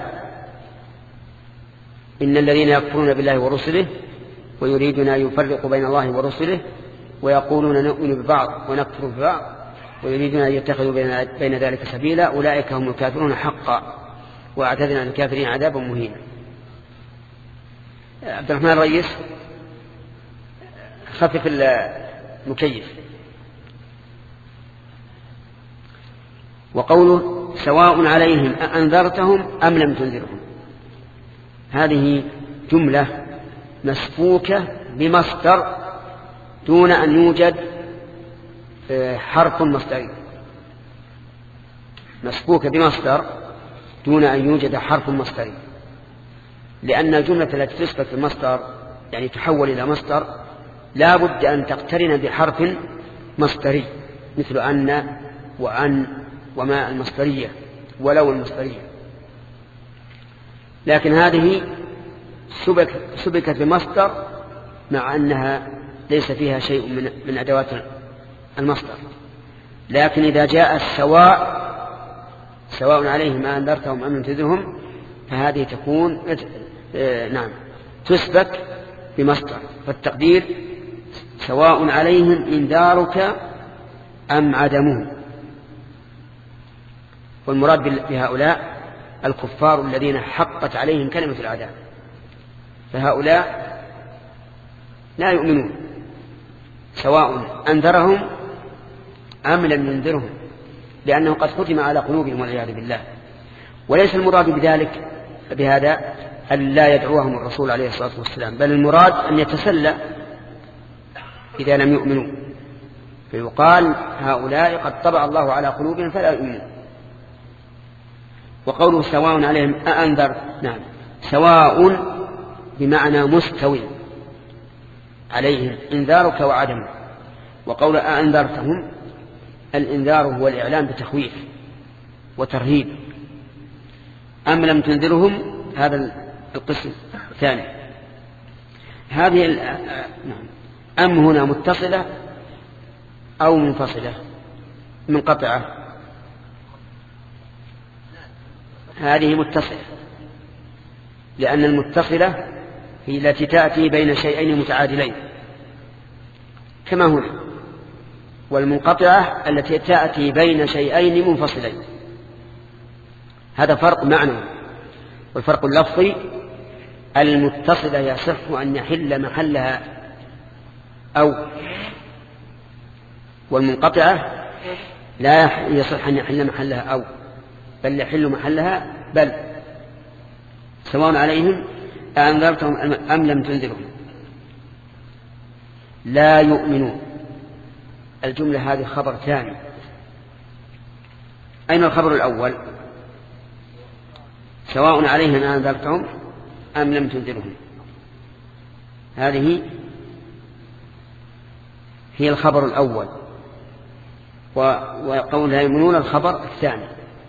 إن الذين يكفرون بالله ورسله ويريدون أن يفرقوا بين الله ورسله ويقولون نؤمن ببعض ونكفر ببعض ويريدون أن يتخذوا بين ذلك سبيلا أولئك هم الكافرون حقا وأعتدنا للكافرين عذابا مهينا. عبد الرحمن الرئيس خفف المكيف. وقوله سواء عليهم أأنذرتهم أم لم تنذرهم، هذه جملة مسبوكة بمصدر دون أن يوجد حرف مصدري، مسبوكة بمصدر دون أن يوجد حرف مصدري، لأن الجملة التي تسبك المصدر يعني تحول إلى مصدر لا بد أن تقترن بحرف مصدري مثل أن وأن وما المصدرية ولو المصدرية. لكن هذه سبك سبكت بمصدر مع أنها ليس فيها شيء من, من أدوات المصدر. لكن إذا جاء السواء سواء عليهم ما أنذرتهم أم لم تنذرهم فهذه تكون آه نعم تسبك بمصدر، فالتقدير سواء عليهم إنذارك أم عدمه. والمراد بهؤلاء الكفار الذين حقت عليهم كلمة العذاب، فهؤلاء لا يؤمنون سواء أنذرهم أم لم ينذرهم، لأنه قد ختم على قلوبهم والعياذ بالله. وليس المراد بذلك بهذا أن لا يدعوهم الرسول عليه الصلاة والسلام، بل المراد أن يتسلى إذا لم يؤمنوا، فيقال هؤلاء قد طبع الله على قلوبهم فلا يؤمنون. وقوله سواء عليهم أأنذر، نعم سواء بمعنى مستوي عليهم إنذارك وعدمه. وقول أأنذرتهم الإنذار هو الإعلام بتخويف وترهيب، أم لم تنذرهم هذا القسم الثاني. هذه نعم أم هنا متصلة أو منفصلة منقطعة؟ هذه متصلة، لأن المتصلة هي التي تأتي بين شيئين متعادلين كما هنا، والمنقطعة التي تأتي بين شيئين منفصلين. هذا فرق معنوي. والفرق اللفظي: المتصلة يصح أن يحل محلها أو، والمنقطعة لا يصح أن يحل محلها أو، بل يحل محلها بل، سواء عليهم أنذرتهم أم لم تنذرهم لا يؤمنون. الجملة هذه خبر ثاني. أين الخبر الأول؟ سواء عليهم أنذرتهم أم لم تنذرهم، هذه هي الخبر الأول، وقول لا يؤمنون الخبر الثاني.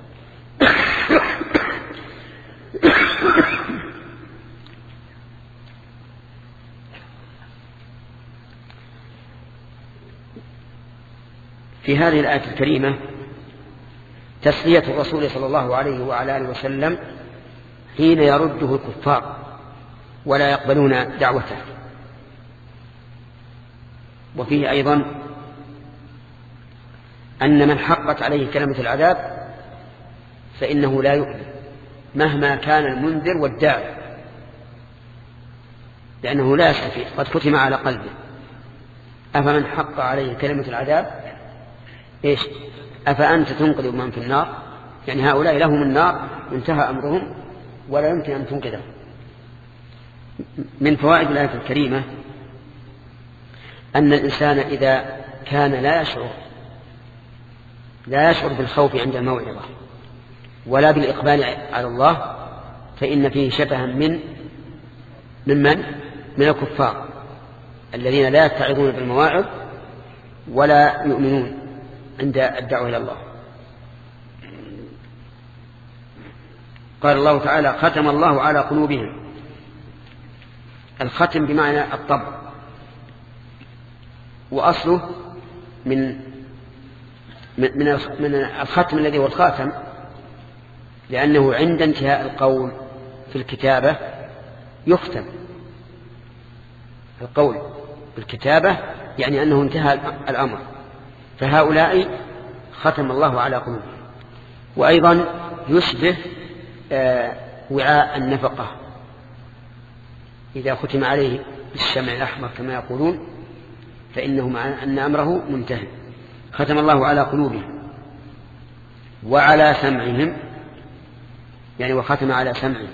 في هذه الآية الكريمة تسلية الرسول صلى الله عليه وعلى آله وسلم حين يرده الكفار ولا يقبلون دعوته. وفيه أيضا أن من حقت عليه كلمة العذاب فإنه لا يؤمن مهما كان المنذر والداعي، لأنه لا يستفيد، قد ختم على قلبه. أفمن حق عليه كلمة العذاب إيش؟ أفأنت تنقذ من في النار؟ يعني هؤلاء لهم النار انتهى أمرهم ولا يمكن أن تنقذهم. من فوائد الآية الكريمة أن الإنسان إذا كان لا يشعر لا يشعر بالخوف عند الموعظة ولا بالإقبال على الله فإن فيه شبها من ممن من الكفار الذين لا يتعظون بالمواعظ ولا يؤمنون عند الدعوة إلى الله. قال الله تعالى: ختم الله على قلوبهم. الختم بمعنى الطبع، وأصله من من من الختم الذي هو الخاتم، لأنه عند انتهاء القول في الكتابة يختم. القول بالكتابة يعني أنه انتهى الأمر، فهؤلاء ختم الله على قلوبهم. وأيضا يشبه وعاء النفقة إذا ختم عليه بالشمع الأحمر كما يقولون فإنه مع أن أمره منتهي. ختم الله على قلوبهم وعلى سمعهم، يعني وختم على سمعهم.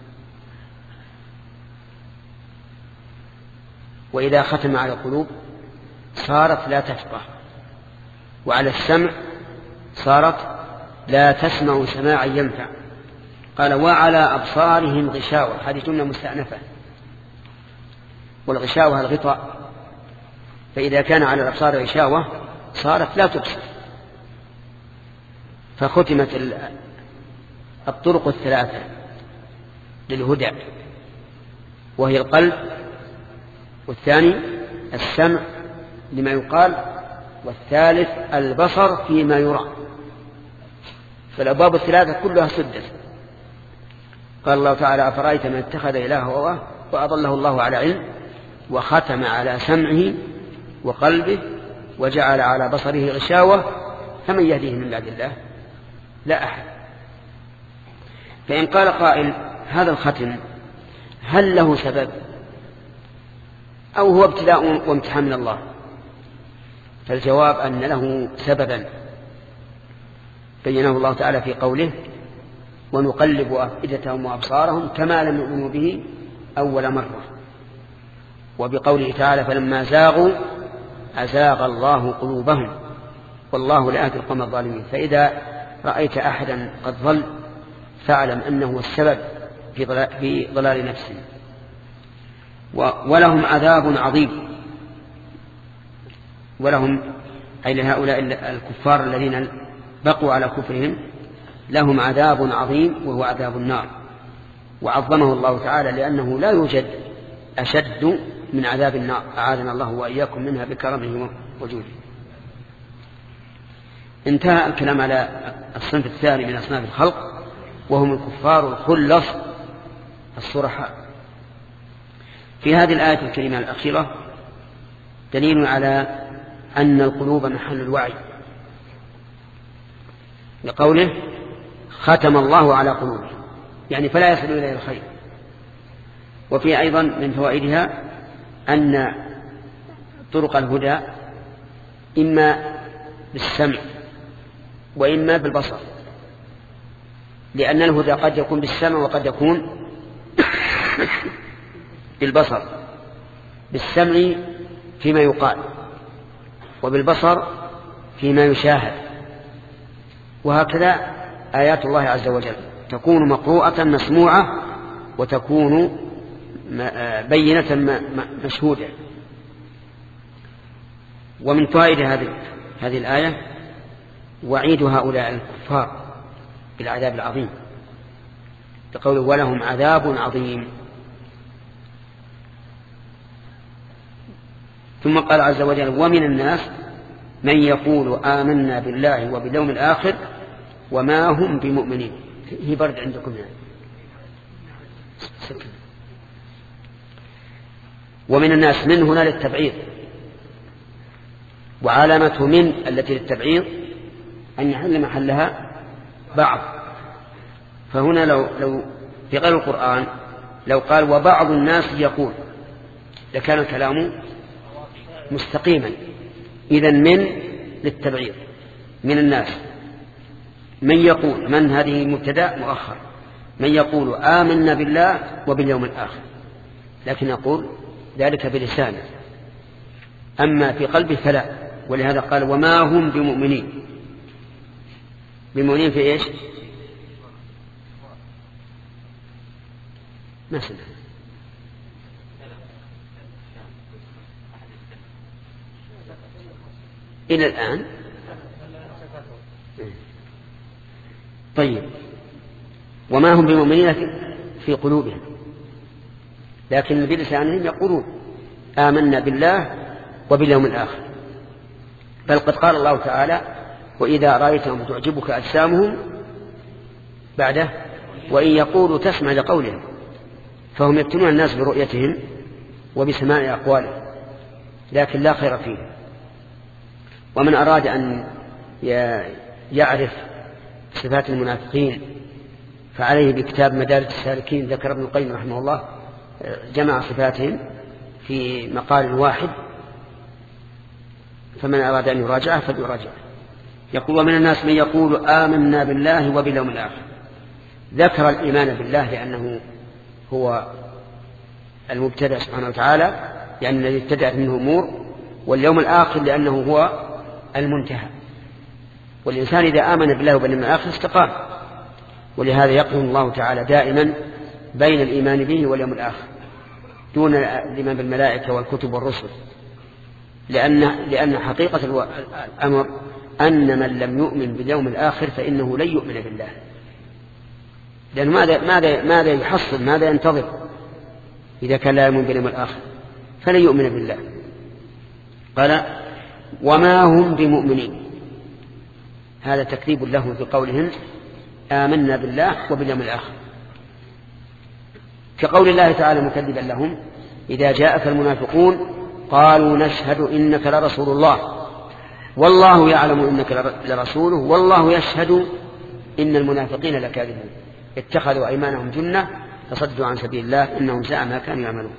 وإذا ختم على القلوب صارت لا تفقه، وعلى السمع صارت لا تسمع سماعا ينفع. قال: وعلى أبصارهم غشاوة. هذه جملة مستأنفة، والغشاوة الغطاء، فإذا كان على الأبصار غشاوة صارت لا تبصر. فختمت الطرق الثلاثة للهدى، وهي القلب، والثاني السمع لما يقال، والثالث البصر فيما يرى. فالأبواب الثلاثة كلها سدت. قال الله تعالى: أفرأيت من اتخذ إلهه هواه وأضله الله على علم وختم على سمعه وقلبه وجعل على بصره غشاوة فمن يهديه من بعد الله؟ لا أحد. فإن قال قائل: هذا الختم هل له سبب أو هو ابتلاء وامتحان من الله؟ فالجواب أن له سببا بينه الله تعالى في قوله: ونقلب أفئدتهم وأبصارهم كما لم يؤمنوا به أول مرة. وبقوله تعالى: فلما زاغوا أزاغ الله قلوبهم والله لا يهدي القوم الظالمين. فإذا رأيت أحدا قد ضل فاعلم أنه السبب في ضلال نفسه. ولهم عذاب عظيم. ولهم أي لهؤلاء الكفار الذين بقوا على كفرهم لهم عذاب عظيم وهو عذاب النار. وعظمه الله تعالى لأنه لا يوجد أشد من عذاب النار، أعاذنا الله وإياكم منها بكرمه وجوده. انتهى الكلام على الصنف الثاني من أصناف الخلق، وهم الكفار الخلص الصرحاء. في هذه الآية الكريمة الأخيرة دليل على أن القلوب محل الوعي، لقوله ختم الله على قلوبهم، يعني فلا يصل إليه الخير. وفي أيضا من فوائدها أن طرق الهدى إما بالسمع وإما بالبصر، لأن الهدى قد يكون بالسمع وقد يكون بالبصر، بالسمع فيما يقال وبالبصر فيما يشاهد. وهكذا آيات الله عز وجل تكون مقروءة مسموعة وتكون بينة مشهودة. ومن فوائد هذه هذه الآية وعيد هؤلاء الكفار بالعذاب العظيم، بقوله ولهم عذاب عظيم. ثم قال عز وجل ومن الناس من يقول آمنا بالله وباليوم الآخر وما هم بمؤمنين. هي برد عندكم يعني. ومن الناس من هنا للتبعيض، وعلامة من التي للتبعيض أن يحل محلها بعض. فهنا لو, لو في غير القرآن لو قال وبعض الناس يقول لكان الكلام مستقيما. إذن من للتبعيض، من الناس من يقول، من هذه مبتدأ مؤخر، من يقول آمنا بالله وباليوم الآخر، لكن يقول ذلك بلسانه، أما في قلبه فلا. ولهذا قال وما هم بمؤمنين. بمؤمنين في إيش؟ ما سمع إلى الآن. طيب وما هم بمؤمنين في قلوبهم، لكن بلسانهم يقولون آمنا بالله وباليوم الآخر. بل قد قال الله تعالى وإذا رأيتهم تعجبك أجسامهم بعده وإن يقولوا تسمع لقولهم. فهم يفتنون الناس برؤيتهم وبسماع أقوالهم، لكن لا خير فيه. ومن أراد أن يعرف صفات المنافقين فعليه بكتاب مدارج السالكين. ذكر ابن القيم رحمه الله جمع صفاتهم في مقال واحد، فمن أراد أن يراجعه فليراجعه. يقول ومن الناس من يقول آمنا بالله وباليوم الآخر. ذكر الإيمان بالله لأنه هو المبتدأ سبحانه وتعالى، يعني الذي ابتدأت منه أمور، واليوم الآخر لأنه هو المنتهى. والإنسان إذا آمن بالله وباليوم الآخر استقام. ولهذا يقرن الله تعالى دائما بين الإيمان به واليوم الآخر دون الإيمان بالملائكة والكتب والرسل، لأن, لأن حقيقة الأمر أن من لم يؤمن باليوم الآخر فإنه لن يؤمن بالله. لأنه ماذا, ماذا, ماذا يحصل، ماذا ينتظر إذا كان لا يؤمن باليوم الآخر؟ فلن يؤمن بالله. قال وما هم بمؤمنين، هذا تكذيب لهم في قولهم آمنا بالله وباليوم الآخر، كقول الله تعالى مكذبا لهم إذا جاءك المنافقون قالوا نشهد إنك لرسول الله والله يعلم إنك لرسوله والله يشهد إن المنافقين لكاذبون اتخذوا أيمانهم جنة فصدوا عن سبيل الله إنهم ساء ما كانوا يعملون.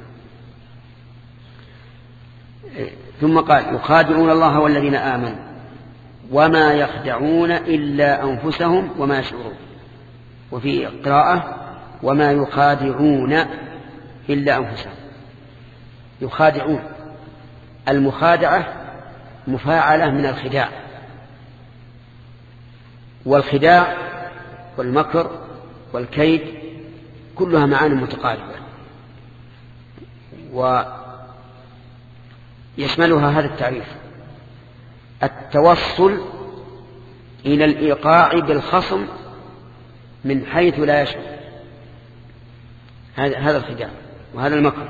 ثم قال يخادعون الله والذين آمنوا وما يخدعون إلا أنفسهم وما يشعرون. وفي قراءة وما يخادعون إلا أنفسهم. يخادعون، المخادعة مفاعلة من الخداع، والخداع والمكر والكيد كلها معاني متقاربة، ويشملها هذا التعريف التوصل إلى الإيقاع بالخصم من حيث لا يشعر. هذا الخداع وهذا المكر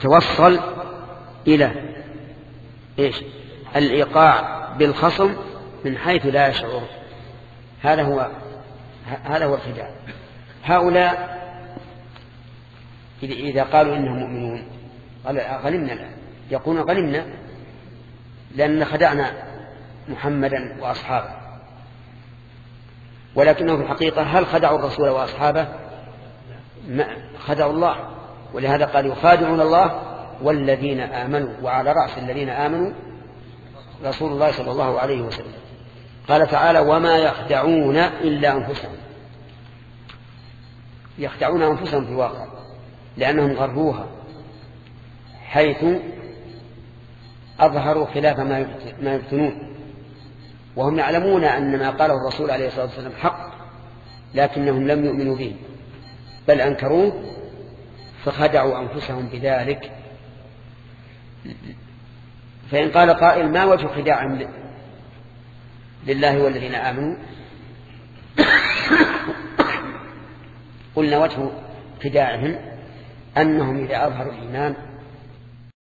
يتوصل إلى إيش؟ الإيقاع بالخصم من حيث لا يشعر. هذا هو هذا هو الخداع. هؤلاء إذا قالوا إنهم مؤمنون قال غنمنا، لا يقولون غنمنا لأن خدعنا محمدا وأصحابه، ولكنه في الحقيقة هل خدعوا الرسول وأصحابه؟ خدعوا الله، ولهذا قال يخادعون الله والذين آمنوا، وعلى رأس الذين آمنوا رسول الله صلى الله عليه وسلم. قال تعالى وما يخدعون إلا أنفسهم، يخدعون أنفسهم في الواقع لأنهم غروها حيث أظهروا خلاف ما يبتنون، وهم يعلمون أن ما قاله الرسول عليه الصلاة والسلام حق، لكنهم لم يؤمنوا به بل أنكروه فخدعوا أنفسهم بذلك. فإن قال قائل ما وجه خداعهم لله والذين آمنوا؟ قلنا وجه خداعهم أنهم إذا أظهروا الإيمان